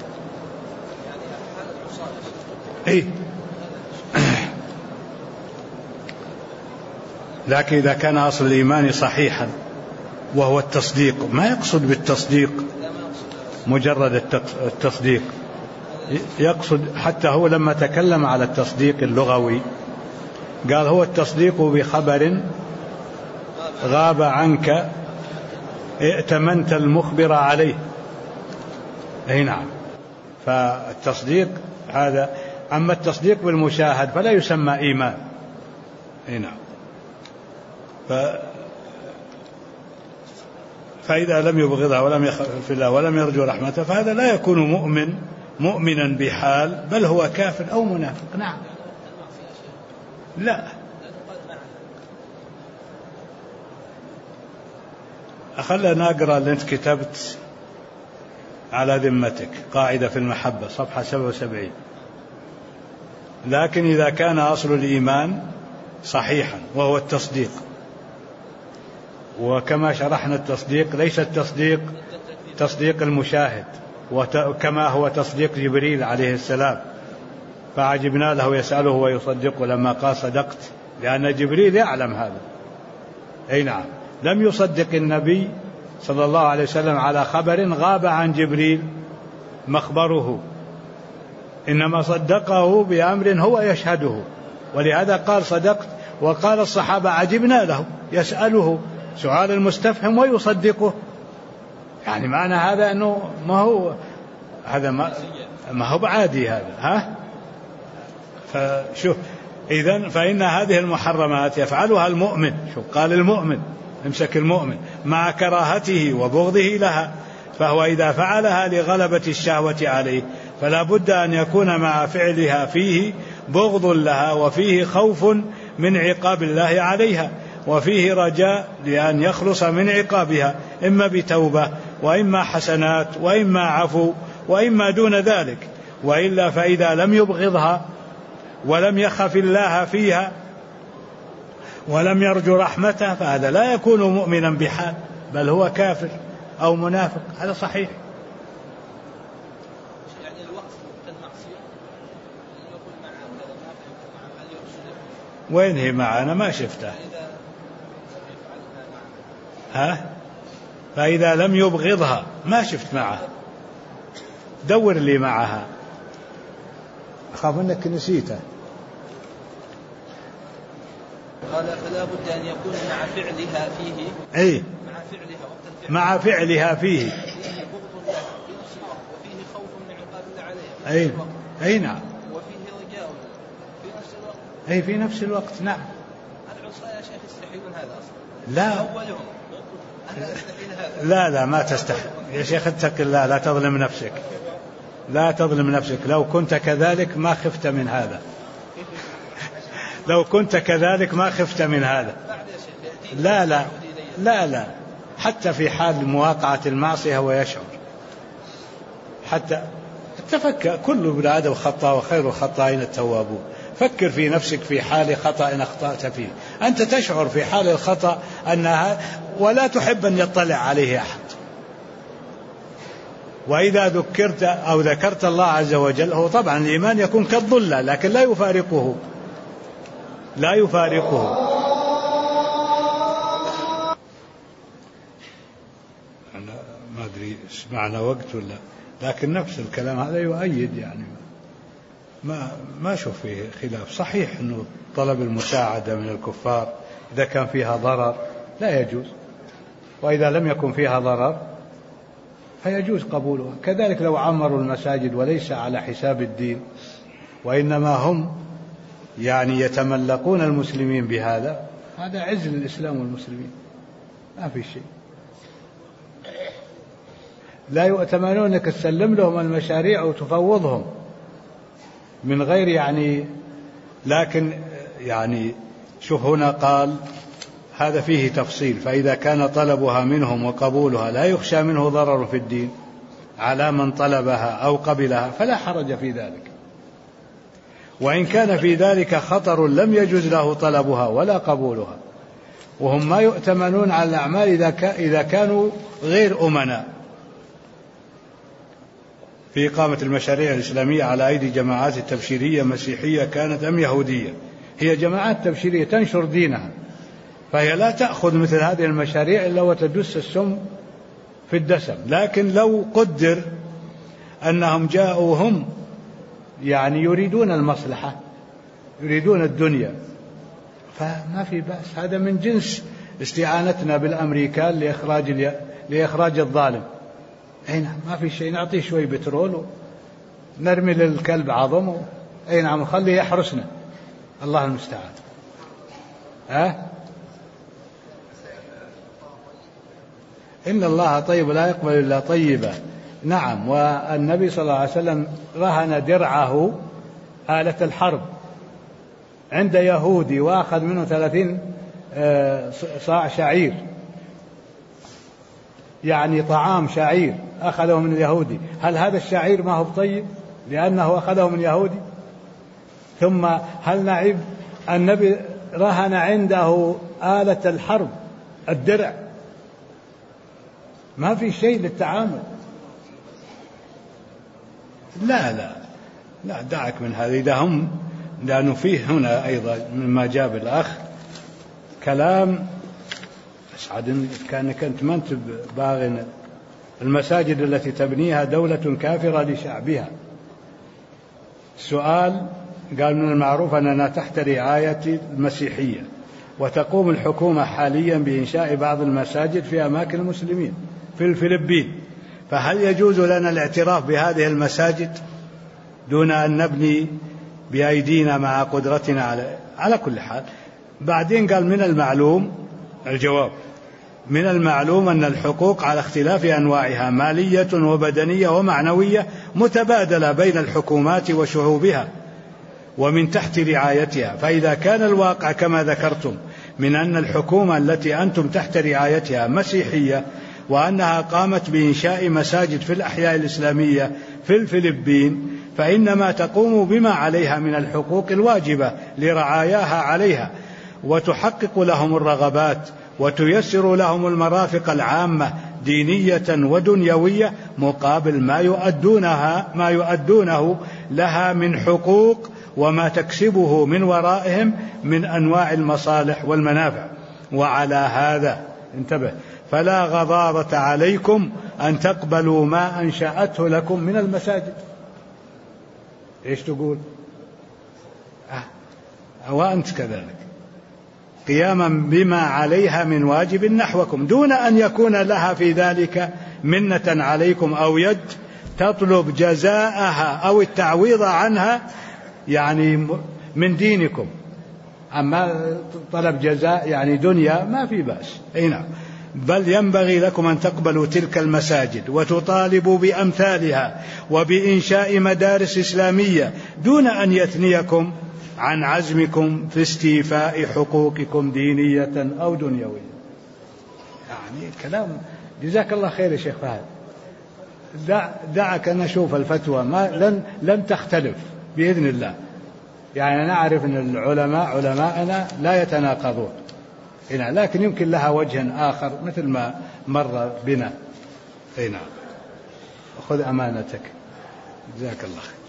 لكن إذا كان أصل الإيمان صحيحا وهو التصديق، ما يقصد بالتصديق مجرد التصديق، يقصد حتى هو لما تكلم على التصديق اللغوي قال هو التصديق بخبر غاب عنك ائتمنت المخبر عليه. نعم. فالتصديق هذا. أما التصديق بالمشاهد فلا يسمى إيمان. نعم. فإذا لم يبغضها ولم يخف الله ولم يرجو رحمته فهذا لا يكون مؤمنا بحال، بل هو كافر أو منافق. نعم. لا، خلنا نقرأ اللي أنت كتبت على ذمتك، قاعدة في المحبة صفحة 77. لكن إذا كان أصل الإيمان صحيحا وهو التصديق، وكما شرحنا التصديق ليس التصديق تصديق المشاهد، وكما هو تصديق جبريل عليه السلام، فعجبنا له يسأله ويصدقه لما قال صدقت، لأن جبريل يعلم هذا. نعم. لم يصدق النبي صلى الله عليه وسلم على خبر غاب عن جبريل مخبره، إنما صدقه بأمر هو يشهده، ولهذا قال صدقت. وقال الصحابة عجبنا له يسأله سؤال المستفهم ويصدقه. يعني معنى هذا أنه ما هو هذا ما هو بعادي هذا. فشوف إذن فإن هذه المحرمات يفعلها المؤمن، شوف قال المؤمن، امسك المؤمن، مع كراهته وبغضه لها، فهو إذا فعلها لغلبة الشهوة عليه فلا بد أن يكون مع فعلها فيه بغض لها، وفيه خوف من عقاب الله عليها، وفيه رجاء لأن يخلص من عقابها، إما بتوبة وإما حسنات وإما عفو وإما دون ذلك. وإلا فإذا لم يبغضها ولم يخف الله فيها ولم يرجو رحمته فهذا لا يكون مؤمنا بحال، بل هو كافر أو منافق. هذا صحيح. يعني الوقت كالمعصية يقول معه وين هي معنا؟ ما شفتها. ها؟ فإذا لم يبغضها ما شفت معها، دور لي معها، أخاف أنك نسيته. قال فلا بد أن يكون مع فعلها فيه، أي مع فعلها وقت مع فعلها فيه بغض الله في نفس الوقت، وفيه خوف من عقاب الله عليها في نفس الوقت. أي نعم، وفيه رجاء في نفس الوقت. أي في نفس الوقت. نعم. العصاة يا شيخ يستحيون هذا أصلا. لا أولهم أنا أستحيل هذا. لا ما تستحي يا شيخ، اتق الله، لا تظلم نفسك، لا تظلم نفسك. لو كنت كذلك ما خفت من هذا، لو كنت كذلك ما خفت من هذا. لا لا لا لا، حتى في حال مواقعة المعصية هو يشعر. حتى تفكر، كل ابن آدم خطاء وخير الخطائين التوابون. فكر في نفسك في حال خطأ أخطأت فيه، أنت تشعر في حال الخطأ أنها ولا تحب أن يطلع عليه أحد. وإذا ذكرت أو ذكرت الله عز وجل، هو طبعا الإيمان يكون كالظلة لكن لا يفارقه، لا يفارقه. أنا ما أدري سمعنا وقت ولا، لكن نفس الكلام هذا يؤيد، يعني ما أشوف فيه خلاف. صحيح أنه طلب المساعدة من الكفار إذا كان فيها ضرر لا يجوز، وإذا لم يكن فيها ضرر فيجوز قبولها. كذلك لو عمروا المساجد وليس على حساب الدين، وإنما هم يعني يتملقون المسلمين بهذا، هذا عز للإسلام والمسلمين، ما في شيء. لا يؤتمنون أنك تسلم لهم المشاريع وتفوضهم من غير يعني. لكن يعني شوف هنا قال هذا فيه تفصيل، فإذا كان طلبها منهم وقبولها لا يخشى منه ضرر في الدين على من طلبها أو قبلها فلا حرج في ذلك. وإن كان في ذلك خطر لم يجوز له طلبها ولا قبولها. وهم ما يؤتمنون على الأعمال إذا كانوا غير أمناء في إقامة المشاريع الإسلامية على أيدي جماعات تبشيرية مسيحية كانت أم يهودية. هي جماعات تبشيرية تنشر دينها، فهي لا تأخذ مثل هذه المشاريع إلا وتدس السم في الدسم. لكن لو قدر أنهم جاءوا هم يعني يريدون المصلحة، يريدون الدنيا، فما في بأس. هذا من جنس استعانتنا بالأمريكان لإخراج الظالم. أي نعم، ما في شيء، نعطيه شوي بترول ونرمي للكلب عظم، أي نعم، نخليه يحرسنا، الله المستعان. إن الله طيب لا يقبل إلا طيبا. نعم. والنبي صلى الله عليه وسلم رهن درعه آلة الحرب عند يهودي وأخذ منه 30 صاع شعير، يعني طعام شعير أخذه من اليهودي. هل هذا الشعير ما هو طيب لأنه أخذه من يهودي؟ ثم هل نعيب النبي رهن عنده آلة الحرب الدرع، ما في شيء للتعامل. لا دعك من هذا. إذا هم، لأنه فيه هنا أيضا مما جاب الأخ كلام أسعد كأنك أنت ما أنت باغن. المساجد التي تبنيها دولة كافرة لشعبها. السؤال قال من المعروف أننا تحت رعاية المسيحية، وتقوم الحكومة حاليا بإنشاء بعض المساجد في أماكن المسلمين في الفلبين، فهل يجوز لنا الاعتراف بهذه المساجد دون أن نبني بأيدينا مع قدرتنا على كل حال. بعدين قال من المعلوم الجواب من المعلوم أن الحقوق على اختلاف أنواعها مالية وبدنية ومعنوية متبادلة بين الحكومات وشعوبها ومن تحت رعايتها. فإذا كان الواقع كما ذكرتم من أن الحكومة التي أنتم تحت رعايتها مسيحية وأنها قامت بإنشاء مساجد في الأحياء الإسلامية في الفلبين، فإنما تقوم بما عليها من الحقوق الواجبة لرعاياها عليها، وتحقق لهم الرغبات وتيسر لهم المرافق العامة دينية ودنيوية مقابل ما يؤدونه لها من حقوق وما تكسبه من ورائهم من أنواع المصالح والمنافع. وعلى هذا انتبه فلا غضاضة عليكم أن تقبلوا ما أنشأته لكم من المساجد. إيش تقول؟ وأنت كذلك قياما بما عليها من واجب نحوكم دون أن يكون لها في ذلك منة عليكم أو يد تطلب جزاءها أو التعويض عنها يعني من دينكم. أما طلب جزاء يعني دنيا ما في بأس. نعم. بل ينبغي لكم أن تقبلوا تلك المساجد وتطالبوا بأمثالها وبإنشاء مدارس إسلامية دون أن يثنيكم عن عزمكم في استيفاء حقوقكم دينية أو دنيوية. يعني كلام جزاك الله خير يا شيخ فهد. دعك نشوف الفتوى لن تختلف بإذن الله. يعني نعرف أن العلماء علماءنا لا يتناقضون، لكن يمكن لها وجه آخر مثل ما مر بنا. نعم. خذ أمانتك جزاك الله خير.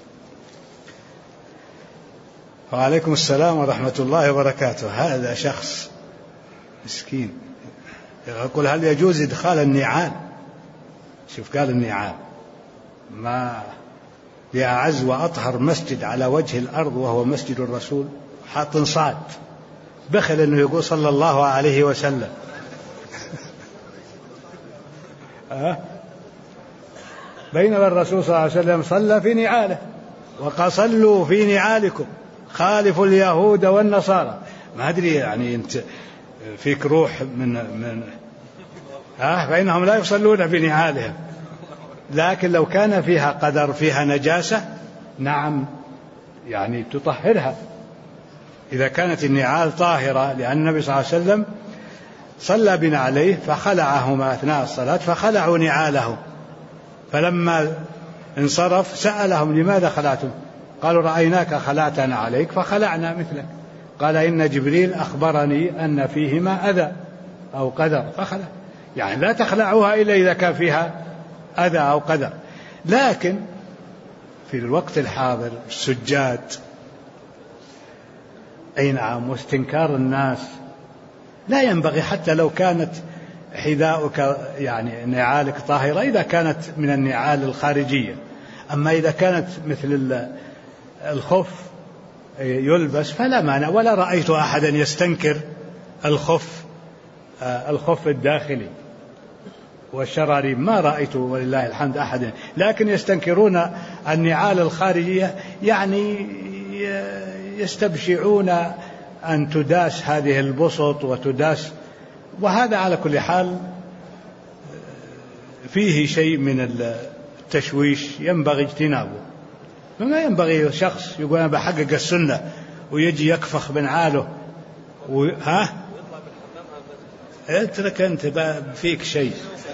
وعليكم السلام ورحمة الله وبركاته. هذا شخص مسكين يقول هل يجوز إدخال النعال؟ شوف قال النعال ما لأعز وأطهر مسجد على وجه الأرض وهو مسجد الرسول، حاط صاد بخل أنه يقول صلى الله عليه وسلم. بينما الرسول صلى الله عليه وسلم صلى في نعاله وقال صلوا في نعالكم خالفوا اليهود والنصارى. ما أدري يعني أنت فيك روح من فإنهم لا يصلون في نعالهم. لكن لو كان فيها قدر فيها نجاسة نعم يعني تطهرها إذا كانت النعال طاهرة، لأن النبي صلى الله عليه وسلم صلى بنا عليه فخلعهما أثناء الصلاة فخلعوا نعالهم، فلما انصرف سألهم لماذا خلعتم؟ قالوا رأيناك خلعتنا عليك فخلعنا مثلك. قال إن جبريل أخبرني أن فيهما أذى أو قدر فخلع. يعني لا تخلعوها إلا إذا كان فيها أذى أو قدر. لكن في الوقت الحاضر السجاد أي نعم واستنكار الناس لا ينبغي، حتى لو كانت حذاؤك يعني نعالك طاهرة إذا كانت من النعال الخارجية. أما إذا كانت مثل الخف يلبس فلا مانع، ولا رأيت أحدا يستنكر الخف الداخلي والشراري، ما رأيت ولله الحمد أحدا، لكن يستنكرون النعال الخارجية، يعني يستبشعون أن تداس هذه البسط وتداس، وهذا على كل حال فيه شيء من التشويش ينبغي اجتنابه. فما ينبغي شخص يقول أنا بحقق السنة ويجي يكفخ بنعاله اترك أنت فيك شيء.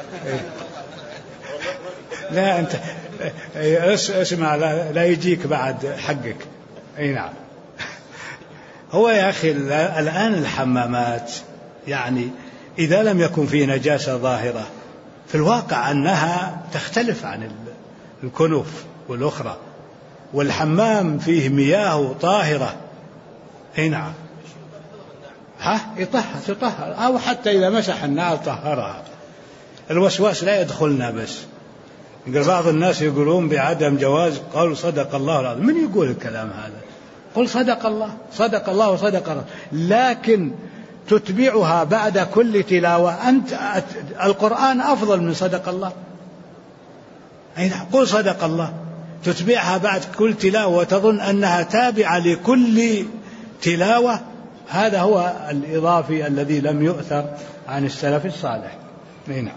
لا أنت اسمع لا يجيك بعد حقك. أي نعم. هو يا أخي الآن الحمامات يعني إذا لم يكن فيه نجاسة ظاهرة في الواقع أنها تختلف عن الكنوف والأخرى، والحمام فيه مياه طاهرة. أي نعم. تطهر أو حتى إذا مسح النار طهرها. الوسواس لا يدخلنا بس. بعض الناس يقولون بعدم جواز قول صدق الله العظيم. من يقول الكلام هذا؟ قل صدق الله وصدق الله، لكن تتبعها بعد كل تلاوة. أنت القرآن أفضل من صدق الله. أي نعم. قل صدق الله، تتبعها بعد كل تلاوة وتظن أنها تابعة لكل تلاوة، هذا هو الإضافي الذي لم يؤثر عن السلف الصالح. نعم.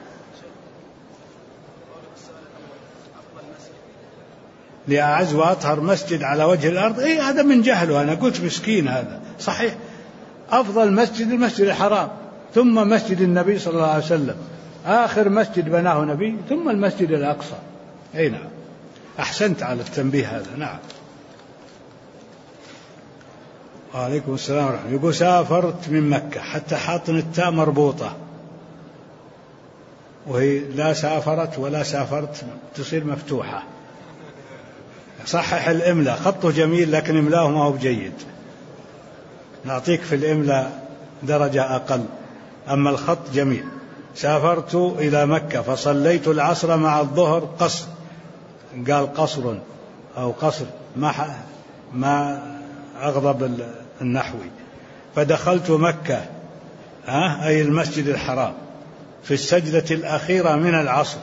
لأعز وأطهر مسجد على وجه الأرض، هذا من جهله، أنا قلت مسكين هذا صحيح. أفضل مسجد المسجد الحرام، ثم مسجد النبي صلى الله عليه وسلم، آخر مسجد بناه نبي، ثم المسجد الأقصى. نعم، أحسنت على التنبيه هذا. نعم. وعليكم السلام ورحمة الله. يقول سافرت من مكة، حتى حاطن التاء مربوطة، وهي لا سافرت ولا سافرت تصير مفتوحة. صحح الإملاء، خطه جميل لكن إملاه ما هو بجيد، نعطيك في الإملاء درجة أقل، أما الخط جميل. سافرت إلى مكة فصليت العصر مع الظهر قصر، قال قصر أو قصر، ما أغضب النحوي. فدخلت مكة أي المسجد الحرام في السجدة الأخيرة من العصر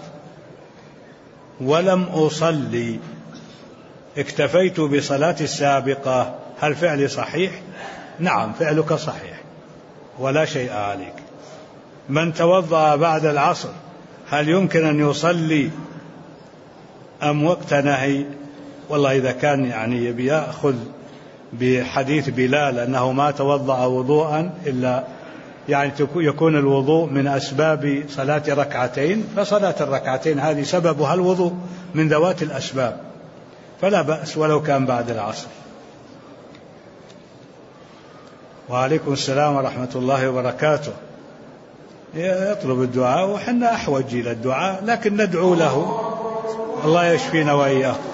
ولم أصلي، اكتفيت بصلاة السابقة. هل فعلي صحيح؟ نعم، فعلك صحيح ولا شيء عليك. من توضأ بعد العصر هل يمكن أن يصلي أم وقت نهي؟ والله إذا كان يبي يأخذ بحديث بلال أنه ما توضأ وضوءا إلا يكون الوضوء من أسباب صلاة ركعتين، فصلاة الركعتين هذه سببها الوضوء من ذوات الأسباب، فلا بأس ولو كان بعد العصر. وعليكم السلام ورحمة الله وبركاته. يطلب الدعاء وحنا أحوج إلى الدعاء، لكن ندعو له الله يشفينا وإياه.